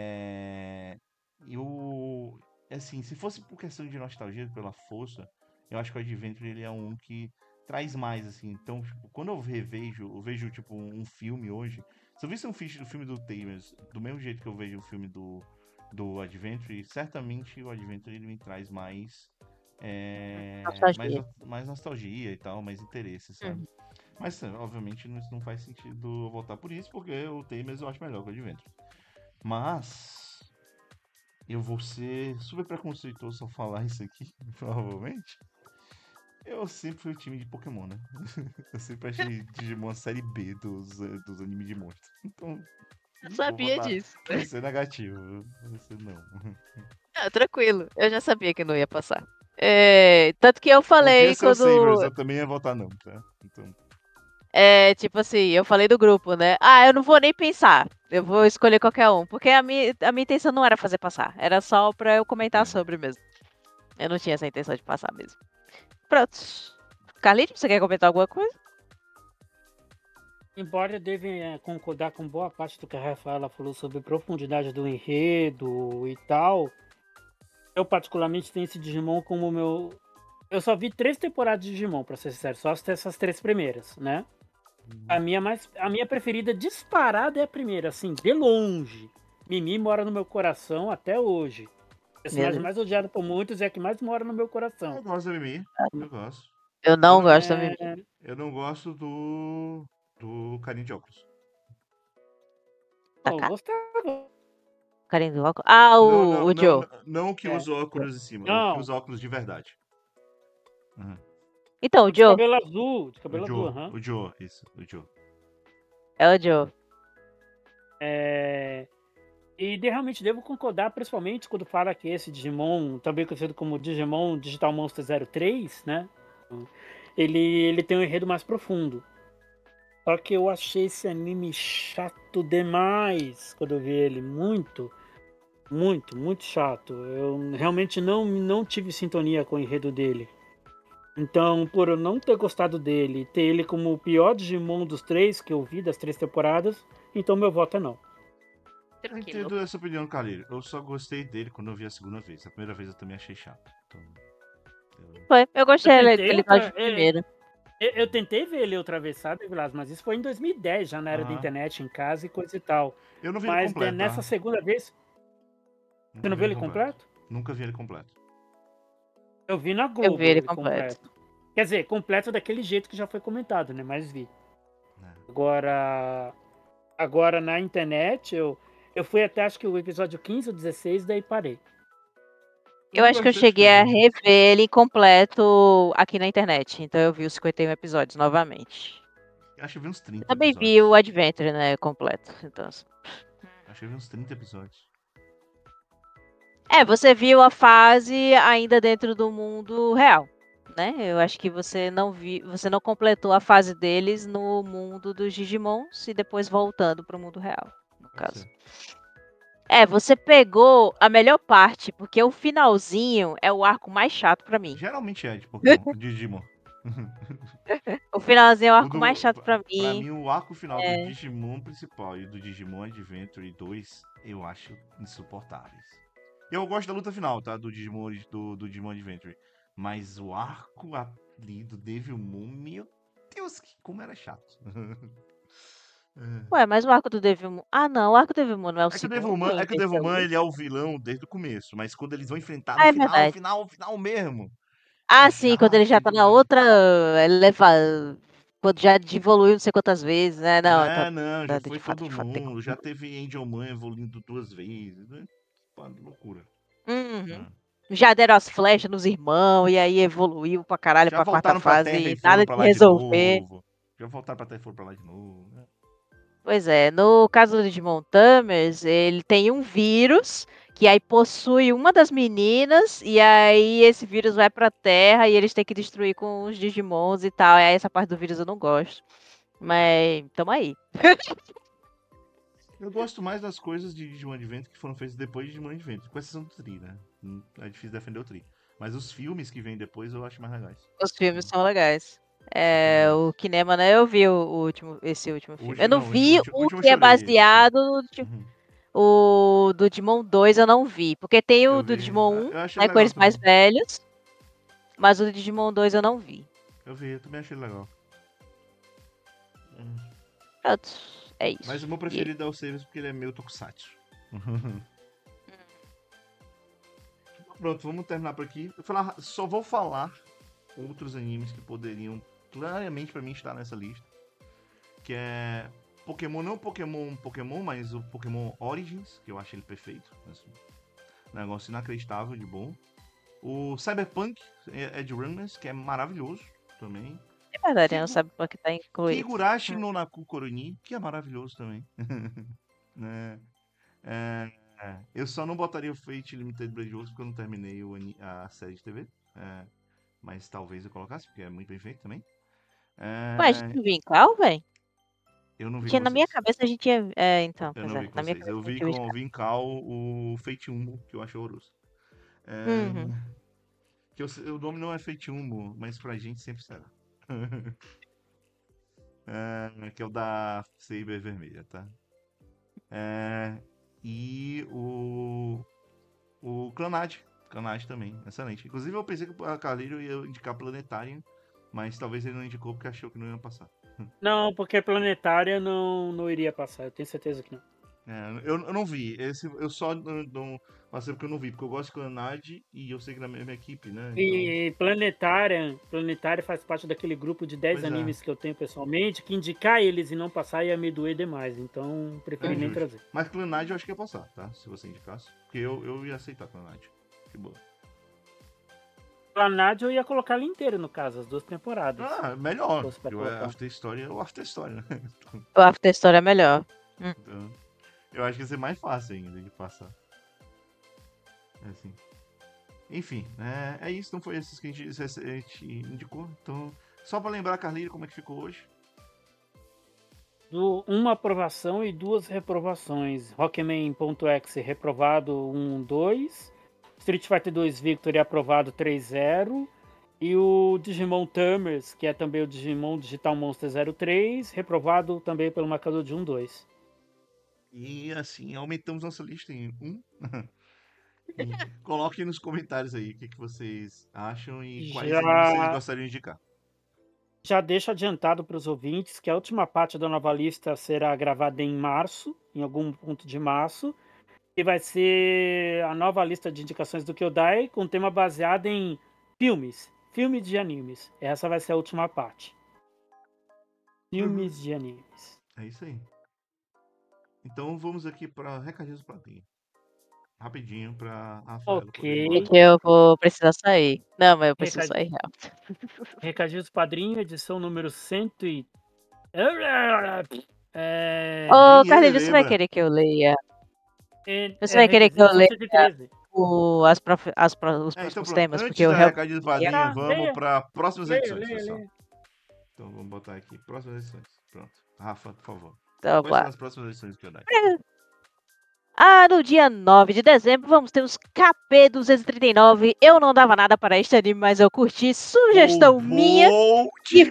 eu. Assim, se fosse por questão de nostalgia pela força, eu acho que o Adventure ele é um que traz mais, assim. Então, tipo, quando eu vejo, tipo, um filme hoje. Se eu visse um filme do Tamers do mesmo jeito que eu vejo o filme do Adventure, certamente o Adventure ele me traz Nostalgia. mais nostalgia e tal, mais interesse, sabe? Uhum. Mas, obviamente, isso não faz sentido eu votar por isso, porque o Tamers eu acho melhor que o Adventure. Mas eu vou ser super preconceituoso ao falar isso aqui, provavelmente. Eu sempre fui o time de Pokémon, né? Eu sempre achei Digimon a série B dos animes de monstros. Então, Eu vou sabia votar. disso. Vai ser negativo. Vai ser não. Ah, tranquilo. Eu já sabia que não ia passar. Tanto que eu Podia falei ser o Savers, quando. eu também ia votar não, tá? Então, Tipo assim, eu falei do grupo, né? Ah, eu não vou nem pensar. Eu vou escolher qualquer um. Porque a minha intenção não era fazer passar. Era só pra eu comentar entendo. sobre mesmo. Eu não tinha essa intenção de passar mesmo. Pronto. Carlinhos, você quer comentar alguma coisa? Embora eu deva concordar com boa parte do que a Rafaela falou sobre a profundidade do enredo e tal, eu particularmente tenho esse Digimon como meu. Eu só vi 3 temporadas de Digimon, pra ser sincero, só essas 3 primeiras, né? A minha preferida disparada é a primeira, assim, de longe. Mimi mora no meu coração até hoje. O Meu personagem Deus. mais odiado por muitos é a que mais mora no meu coração. Eu gosto da Mimi. Eu gosto. Eu Eu não não, gosto da É... Mimi. eu não gosto do carinho de óculos. Pô, eu Tá. gostava. Carinha do óculos. Ah, Não, o Joe. não o que É, usa óculos em cima, o que Não, usa óculos de verdade. Uhum. Então, o o de Joe. cabelo azul, aham. O Joe, isso, o Joe. É o Joe. É, realmente devo concordar, principalmente quando fala que esse Digimon, também conhecido como Digimon Digital Monster 03, né? Ele tem um enredo mais profundo. Só que eu achei esse anime chato demais quando eu vi ele. Muito, muito, muito chato. Eu realmente não tive sintonia com o enredo dele. Então, por eu não ter gostado dele e ter ele como o pior Digimon dos três que eu vi, das 3 temporadas, então meu voto é não. Eu entendo essa opinião, Calheiro. Eu só gostei dele quando eu vi a segunda vez. A primeira vez eu também achei chato. Então, Foi. Eu Eu gostei tentei dele outra, de primeiro. eu tentei ver ele outra vez, sabe, Vilas? Mas isso foi em 2010, já na era da aham. internet, em casa e coisa e tal. Eu não vi ele Mas completo, nessa tá? segunda vez, você Nunca não vi viu ele ele completo. completo? Nunca vi ele completo. Eu vi na Eu vi Globo ele ele completo. completo. Quer dizer, completo daquele jeito que já foi comentado, né? Mas vi. Né? Agora na internet, eu fui até acho que o episódio 15 ou 16, daí parei. Eu Eu vi acho que eu bastante cheguei coisa a aí. rever ele completo aqui na internet. Então eu vi os 51 episódios novamente. Acho que eu vi uns Eu 30 também vi o episódios. Adventure, né, completo. Então, assim. Acho que eu vi uns 30 episódios. Você viu a fase ainda dentro do mundo real, né? Eu acho que você não completou a fase deles no mundo dos Digimons e depois voltando para o mundo real, no Pode caso. ser. Você pegou a melhor parte, porque o finalzinho é o arco mais chato pra mim. Geralmente é de Pokémon, de Digimon. O finalzinho é o O arco mais do, chato pra pra mim. mim, o arco final do É. Digimon principal e do Digimon Adventure 2, eu acho insuportáveis. Eu gosto da luta final, tá? Do Digimon, do Digimon Adventure. Mas o arco ali do Devilmon, meu Deus, como era chato. Ué, mas o arco do Devilmon. Ah, não, o arco do Devilmon não é o segundo, É que o esse é o Devilman, ele é último. o vilão desde o começo, mas quando eles vão enfrentar no Ah, é final, verdade. final, final mesmo, é Ah, sim, quando ele chato já tá na demais. outra. Ele leva. Quando já evoluiu não sei quantas vezes, né? Não, tá. É, não, já foi todo De fato, tem mundo, já como. teve Angelman evoluindo 2 vezes, né? Pô, loucura. Uhum. Ah. Já deram as flechas nos irmãos, e aí evoluiu pra caralho Já pra quarta voltaram pra fase Terra e e foram nada pra de lá de resolver. novo. Já voltaram pra Terra e foram pra lá de novo, né? Pois é, no caso do Digimon Tamers, ele tem um vírus que aí possui uma das meninas, e aí esse vírus vai pra Terra e eles têm que destruir com os Digimons e tal. E aí essa parte do vírus eu não gosto. Mas tamo aí. Eu gosto mais das coisas de Digimon Adventure que foram feitas depois de Digimon Adventure, com exceção do Tri, né? É difícil defender o Tri. Mas os filmes que vêm depois eu acho mais legais. Os filmes são legais. Acho É, legais. o Kinema, né? Eu vi esse último O filme. Eu último, não não, vi o o último eu que é chorei assistindo. baseado no Uhum. o do Digimon 2 eu não vi. Porque tem o Eu do vi. Digimon 1, Eu achei né? Com legal eles mais também. velhos. Mas o do Digimon 2 eu não vi. Eu também achei legal. Hum. Pronto, é Mas o isso. meu E aí? preferido é o Savers porque ele é meio tokusatsu. Pronto, vamos terminar por aqui. Só vou falar outros animes que poderiam claramente pra mim estar nessa lista. Que é Pokémon, não Pokémon, mas o Pokémon Origins, que eu acho ele perfeito. Assim, negócio inacreditável de bom. O Cyberpunk Edge Runners, que é maravilhoso também. É verdade, não Kigu- sabe por que tá incluído. Kigurashi no Naku Koroni, que é maravilhoso também. Né? Eu só não botaria o Fate Limited Blade Works porque eu não terminei a série de TV. É, mas talvez eu colocasse, porque é muito bem feito também. Ué, a gente É, não viu em Cal, velho? eu não vi Porque com na minha vocês. cabeça a gente ia. É, então, Eu pois não vi é. com Na minha vocês. cabeça a gente ia ver de Eu Cal. vi em Cal o Fate Umbo, que eu acho horroroso. É, Uhum. o nome não é Fate Umbo, mas pra gente sempre será. Que é o da Saber Vermelha, tá? É, e o Clanad. Clanad também, excelente. Inclusive eu pensei que a Calírio ia indicar Planetário, mas talvez ele não indicou porque achou que não ia passar. Não, porque Planetária não iria passar, eu tenho certeza que não. Eu não vi. Eu só não passei porque eu não vi, porque eu gosto de Clannad e eu sei que é na mesma equipe, né? Então, E Planetária faz parte daquele grupo de 10 Pois é. animes que eu tenho pessoalmente, que indicar eles e não passar ia me doer demais, então preferi nem justo. trazer. Mas Clannad eu acho que ia passar, tá? Se você indicasse. Porque eu ia aceitar Clannad. Que boa. Clannad eu ia colocar ela inteira, no caso, as 2 temporadas. Melhor. Fosse pra Porque colocar. After Story é o After Story, né? O After Story é melhor. Então, eu acho que ia ser mais fácil ainda de passar. Assim. Enfim, é isso. Não foi esses que a gente indicou. Então, só pra lembrar, Carlinhos, como é que ficou hoje? Uma aprovação e 2 reprovações. Rockman.exe reprovado 1-2. Street Fighter 2 Victory aprovado 3-0. E o Digimon Tamers, que é também o Digimon Digital Monster 03, reprovado também pelo marcador de 1-2. E assim, aumentamos nossa lista em 1. E coloquem nos comentários aí o que vocês acham e quais animes vocês gostariam de indicar. Já deixo adiantado para os ouvintes que a última parte da nova lista será gravada em março, em algum ponto de março, e vai ser a nova lista de indicações do Kyodai, com tema baseado em filmes de animes. Essa vai ser a última parte. Filmes de animes. É isso aí. Então vamos aqui para recadinhos do Platinha. Rapidinho para a Rafaela poder ir embora. E que eu vou precisar sair. Não, mas eu preciso sair real. Recadinhos Padrinho, edição número 100 e... Ô, Nem ele Carlinhos, você vai lembra. querer que eu leia? Você vai querer que eu leia 113. os Então próximos pronto. temas? Porque Antes eu da realmente. recadinho do Padrinha, vamos leia. para próximas edições, Leia. pessoal. Então vamos botar aqui, próximas edições. Pronto. Rafa, por favor. Então, Quais são lá. as próximas edições do Kyodai? No dia 9 de dezembro, vamos ter os KP239. Eu não dava nada para este anime, mas eu curti. Sugestão minha. Que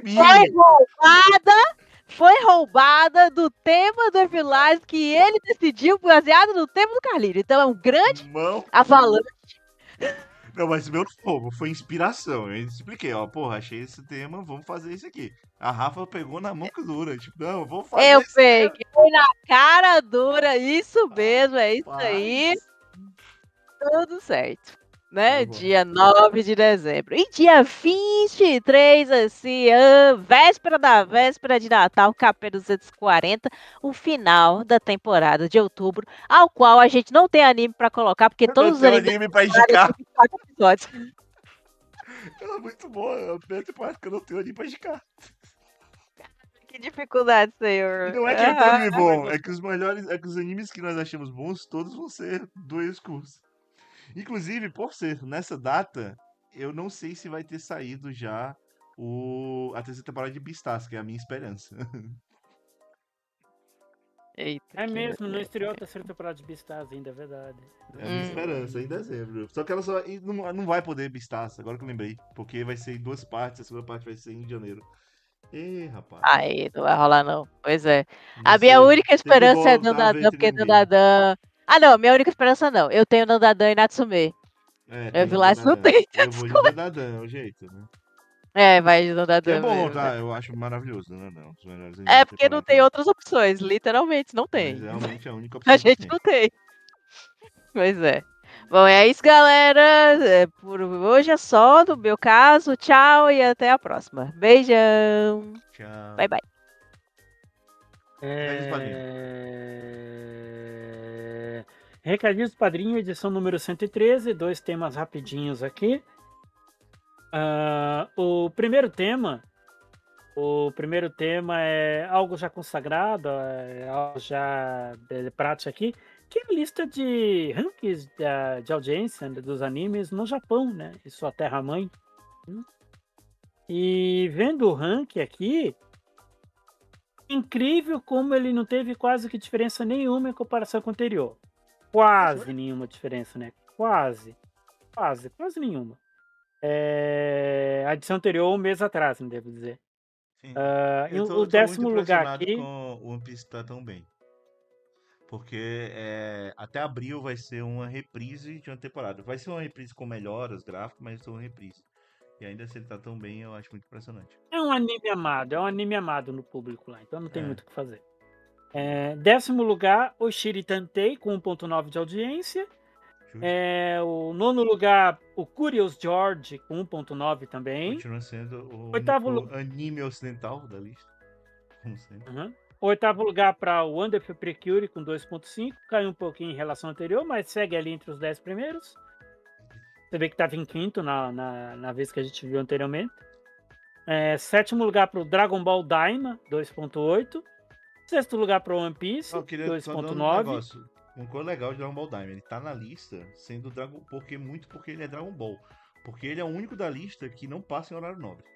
foi roubada do tema do Evilás que ele decidiu baseado no tema do Carlinhos. Então é um grande avalanche. Não, mas meu fogo foi inspiração. Eu expliquei, ó, porra, achei esse tema, vamos fazer isso aqui. A Rafa pegou na mão dura, tipo, não, vamos fazer Eu isso. peguei na cara dura, isso mesmo, é isso aí. Tudo certo. Né? Tá bom. Dia 9 de dezembro. E dia 23, assim, véspera de Natal, KP240, o final da temporada de outubro, ao qual a gente não tem anime pra colocar, porque todos os animes anime pra indicar. têm 24 episódios. Ela é muito boa, é a primeira temporada que eu não tenho anime pra indicar. Que dificuldade, senhor. E não é que não tem anime bom, é que os animes que nós achamos bons, todos vão ser 2 cursos. Inclusive, por ser nessa data, eu não sei se vai ter saído já a terceira temporada de Beastars, que é a minha esperança. É mesmo, não estreou a terceira temporada de Beastars ainda, é verdade. É a minha esperança, em dezembro. Só que ela só não vai poder Beastars, agora que eu lembrei. Porque vai ser em 2 partes, a segunda parte vai ser em janeiro. Ih, rapaz. Aí, não vai rolar não. Pois é. A minha única esperança é Dandadan, porque Dandadan... não, minha única esperança não. Eu tenho Dandadan e Natsume. Eu vi lá, isso não tem. Eu vou de Dandadan, é o jeito, né? Vai de Dandadan. Que é bom, tá? Eu acho maravilhoso, Dandadan. Porque não tem outras opções, literalmente não tem. Mas realmente é a única opção. A gente não tem. Pois é. Bom, é isso, galera. Por hoje é só do meu caso. Tchau e até a próxima. Beijão. Tchau. Bye, bye. Recadinhos do Padrinho, edição número 113, 2 temas rapidinhos aqui. O primeiro tema é algo já consagrado, é algo já de prática aqui, que é a lista de rankings de audiência dos animes no Japão, né? Em sua terra-mãe. E vendo o ranking aqui, incrível como ele não teve quase que diferença nenhuma em comparação com o anterior. Quase nenhuma diferença, né? Quase nenhuma. A edição anterior, um mês atrás, não devo dizer. Sim. O 10º lugar aqui. Com o One Piece tá tão bem. Porque até abril vai ser uma reprise de uma temporada. Vai ser uma reprise com melhoras gráficas, mas vai ser uma reprise. E ainda se ele tá tão bem, eu acho muito impressionante. É um anime amado no público lá, então não tem muito o que fazer. 10º lugar, Oshiri Tantei, com 1.9 de audiência. Justo. O 9º lugar, o Curious George, com 1.9 também. Continua sendo o 8º único anime ocidental da lista. Como sempre. Uhum. 8º lugar para o Wonderful Precure, com 2.5. Caiu um pouquinho em relação ao anterior, mas segue ali entre os 10 primeiros. Você vê que estava em quinto na vez que a gente viu anteriormente. 7º lugar para o Dragon Ball Daima, 2.8. 6º lugar para o One Piece, Eu queria só dar um 2.9. negócio. Uma coisa legal de Dragon Ball Daima. Ele tá na lista sendo Dragon porque ele é Dragon Ball. Porque ele é o único da lista que não passa em horário nobre.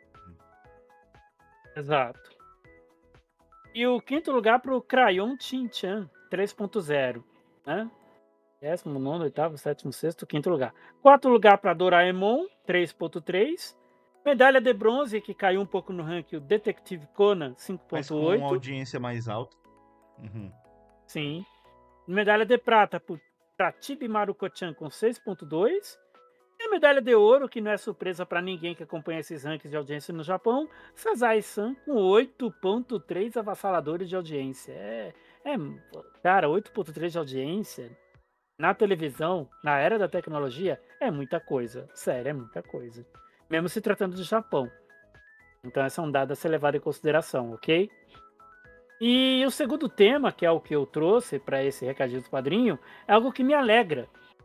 Exato. E o 5º lugar para o Crayon Shin-chan, 3.0. Né? 19º, 8º, 7º, 6º, 5º lugar. 4º lugar para Doraemon, 3.3. Medalha de bronze, que caiu um pouco no ranking, o Detective Conan, Mas com 5.8. audiência mais alta. Uhum. Sim. Medalha de prata para Chibi Maruko-chan com 6.2. E a medalha de ouro, que não é surpresa para ninguém que acompanha esses rankings de audiência no Japão, Sazai-san com 8.3 avassaladores de audiência. Cara, 8.3 de audiência na televisão, na era da tecnologia, é muita coisa. Sério, é muita coisa. Mesmo se tratando de Japão. Então, esse é um dado a ser levado em consideração, ok? E o segundo tema, que é o que eu trouxe para esse recadinho do padrinho, é algo que me alegra.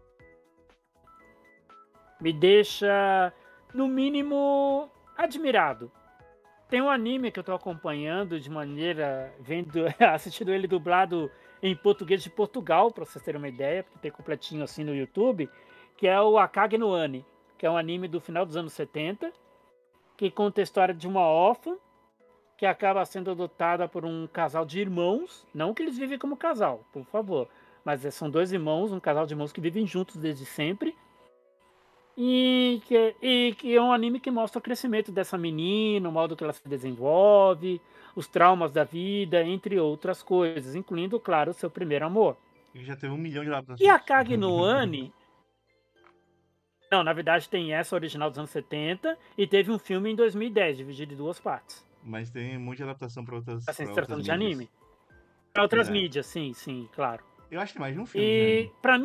Me deixa, no mínimo, admirado. Tem um anime que eu tô acompanhando de maneira, assistindo ele dublado em português de Portugal, para vocês terem uma ideia, porque tem completinho assim no YouTube, que é o Akage no Anne, que é um anime do final dos anos 70, que conta a história de uma órfã que acaba sendo adotada por um casal de irmãos, não que eles vivem como casal, por favor, mas são 2 irmãos, um casal de irmãos que vivem juntos desde sempre, e que é um anime que mostra o crescimento dessa menina, o modo que ela se desenvolve, os traumas da vida, entre outras coisas, incluindo, claro, o seu primeiro amor. E já teve 1 milhão de adaptações. E a Akage no Anne... Não, na verdade tem essa original dos anos 70 e teve um filme em 2010, dividido em 2 partes. Mas tem muita adaptação para outras, Assim, pra se outras tratando de mídias. anime. Para outras É. mídias, sim, claro. Eu acho que mais de um filme. E pra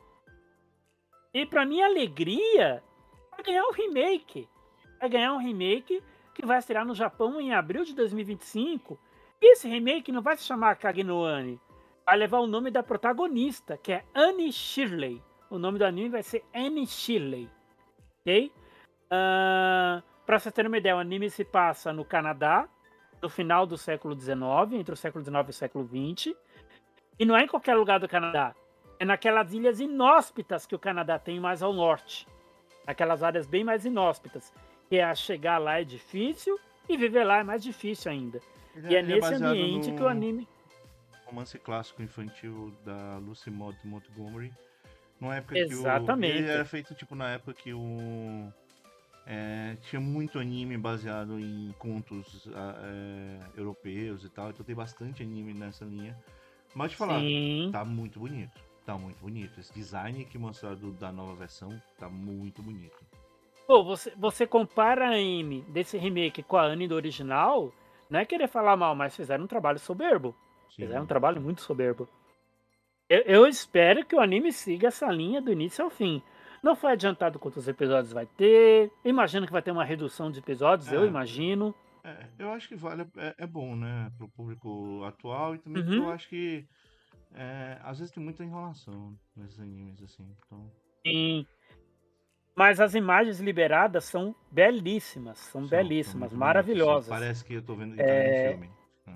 minha alegria, vai ganhar um remake. Vai ganhar um remake que vai estrear no Japão em abril de 2025. E esse remake não vai se chamar Akage no Anne. Vai levar o nome da protagonista, que é Anne Shirley. O nome do anime vai ser Anne Shirley. Ok? Pra vocês terem uma ideia, o anime se passa no Canadá, no final do século XIX, entre o século XIX e o século XX. E não é em qualquer lugar do Canadá. É naquelas ilhas inóspitas que o Canadá tem mais ao norte. Aquelas áreas bem mais inóspitas. Que chegar lá é difícil e viver lá é mais difícil ainda. E é nesse baseado ambiente que o anime... romance clássico infantil da Lucy Maud Montgomery. Numa época Exatamente. que ele era feito tipo na época que tinha muito anime baseado em contos europeus e tal. Então tem bastante anime nessa linha. Mas te falar, Sim. tá muito bonito. Tá muito bonito. Esse design que mostraram da nova versão tá muito bonito. Pô, você compara a Anne desse remake com a Anne do original, não é querer falar mal, mas fizeram um trabalho soberbo. Sim. Fizeram um trabalho muito soberbo. Eu espero que o anime siga essa linha do início ao fim. Não foi adiantado quantos episódios vai ter. Imagino que vai ter uma redução de episódios, eu imagino. Eu acho que vale, é bom, né, pro público atual e também Uhum. porque eu acho que às vezes tem muita enrolação nesses animes, assim, então... Sim. Mas as imagens liberadas são belíssimas, são belíssimas, muito maravilhosas. bonitas. Parece que eu tô vendo que tá no filme.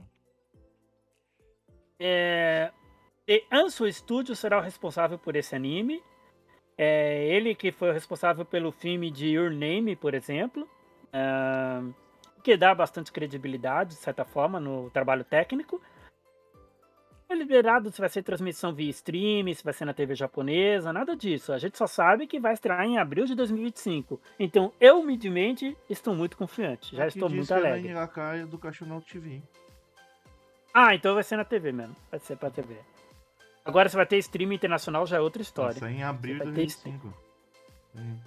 E Anso Studio será o responsável por esse anime. Ele que foi o responsável pelo filme de Your Name, por exemplo, que dá bastante credibilidade, de certa forma, no trabalho técnico. Foi liberado se vai ser transmissão via stream, se vai ser na TV japonesa, nada disso. A gente só sabe que vai estrear em abril de 2025. Então, eu, humildemente, estou muito confiante. Já estou muito alegre. A cara do Cachorro TV. Então vai ser na TV mesmo. Vai ser pra TV. Agora, se vai ter stream internacional, já é outra história. Vai sair em abril de 2025.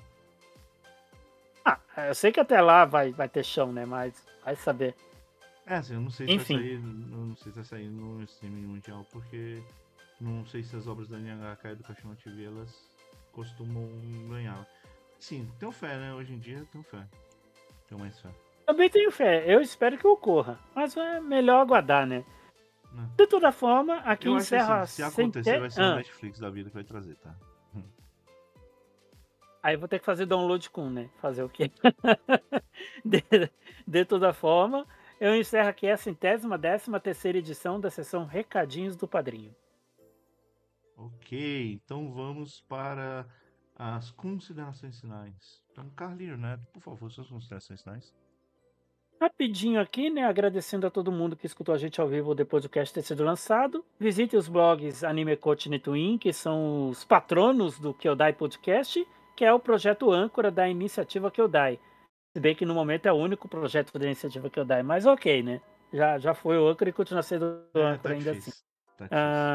Eu sei que até lá vai ter chão, né? Mas vai saber. Assim, eu não sei se vai Enfim. sair. Eu não sei se vai sair no streaming mundial, porque não sei se as obras da NHK e do Cachorro TV elas costumam ganhar. Sim, tenho fé, né? Hoje em dia tenho fé. Tenho mais fé. Também tenho fé, eu espero que ocorra, mas é melhor aguardar, né? Né? De toda forma, aqui Eu acho assim, encerra se acontecer, vai ser o Ah, Netflix da vida que vai trazer, tá? aí vou ter que fazer download com, né? Fazer o quê? De, de toda forma, eu encerro aqui a 113ª edição da sessão Recadinhos do Padrinho. Ok, então vamos para as considerações finais. Então, Carlinhos Neto, por favor, suas considerações finais. Rapidinho aqui, né? Agradecendo a todo mundo que escutou a gente ao vivo depois do cast ter sido lançado. Visite os blogs Anime Coach Netwin, que são os patronos do Kyodai Podcast, que é o projeto âncora da iniciativa Kyodai. Se bem que no momento é o único projeto da iniciativa Kyodai, mas ok, né? Já foi o âncora e continua sendo o âncora Tá ainda assim. difícil. Tá difícil.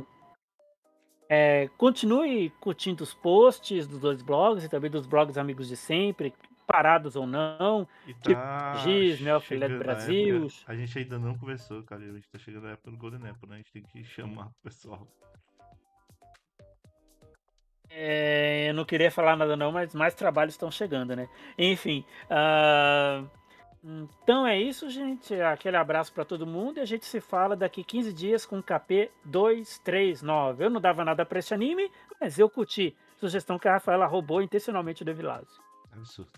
Continue curtindo os posts dos dois blogs e também dos blogs amigos de sempre, parados ou não. E Tipo tá Giz, Neofilé do chegando a época. Brasil. A gente ainda não conversou, cara. A gente tá chegando a época do Golden Apple, né? A gente tem que chamar o pessoal. Eu não queria falar nada não, mas mais trabalhos estão chegando, né? Enfim. Então é isso, gente. Aquele abraço para todo mundo e a gente se fala daqui 15 dias com KP 239. Eu não dava nada para esse anime, mas eu curti. Sugestão que a Rafaela roubou intencionalmente do Evilásio. Absurdo.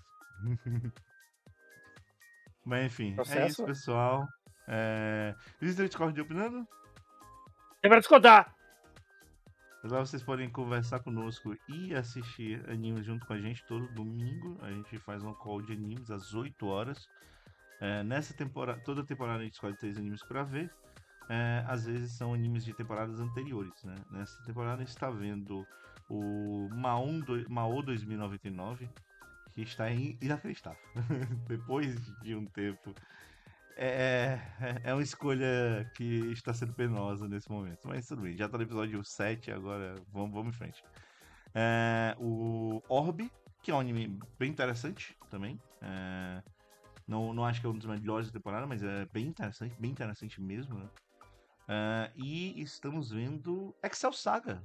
Mas enfim, é Processo. isso, pessoal. Visita o Discord de Opinando. É para discordar! Lá vocês podem conversar conosco e assistir animes junto com a gente todo domingo. A gente faz uma call de animes às 8 horas. Nessa temporada, toda temporada a gente escolhe 3 animes para ver. Às vezes são animes de temporadas anteriores, né? Nessa temporada a gente está vendo o Mao 2099, que está inacreditável. Depois de um tempo. É uma escolha que está sendo penosa nesse momento. Mas tudo bem, já tá no episódio 7, agora vamos em frente. O Orb, que é um anime bem interessante também. Não acho que é um dos melhores da temporada, mas é bem interessante mesmo, né? E estamos vendo Excel Saga.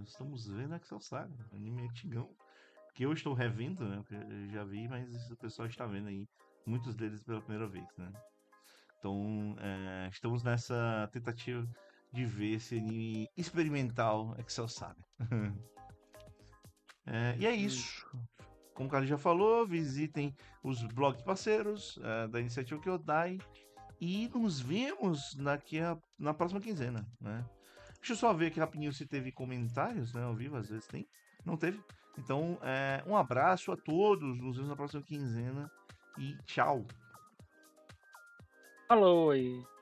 Anime antigão. Que eu estou revendo, né? Porque eu já vi, mas o pessoal está vendo aí. Muitos deles pela primeira vez, né? Então, estamos nessa tentativa de ver esse anime experimental Excel Saga. E é isso. Como o Carlos já falou, visitem os blogs parceiros da iniciativa Kyodai e nos vemos na próxima quinzena, né? Deixa eu só ver aqui rapidinho se teve comentários, né, ao vivo, às vezes tem. Não teve? Então, um abraço a todos, nos vemos na próxima quinzena e tchau! Falou aí.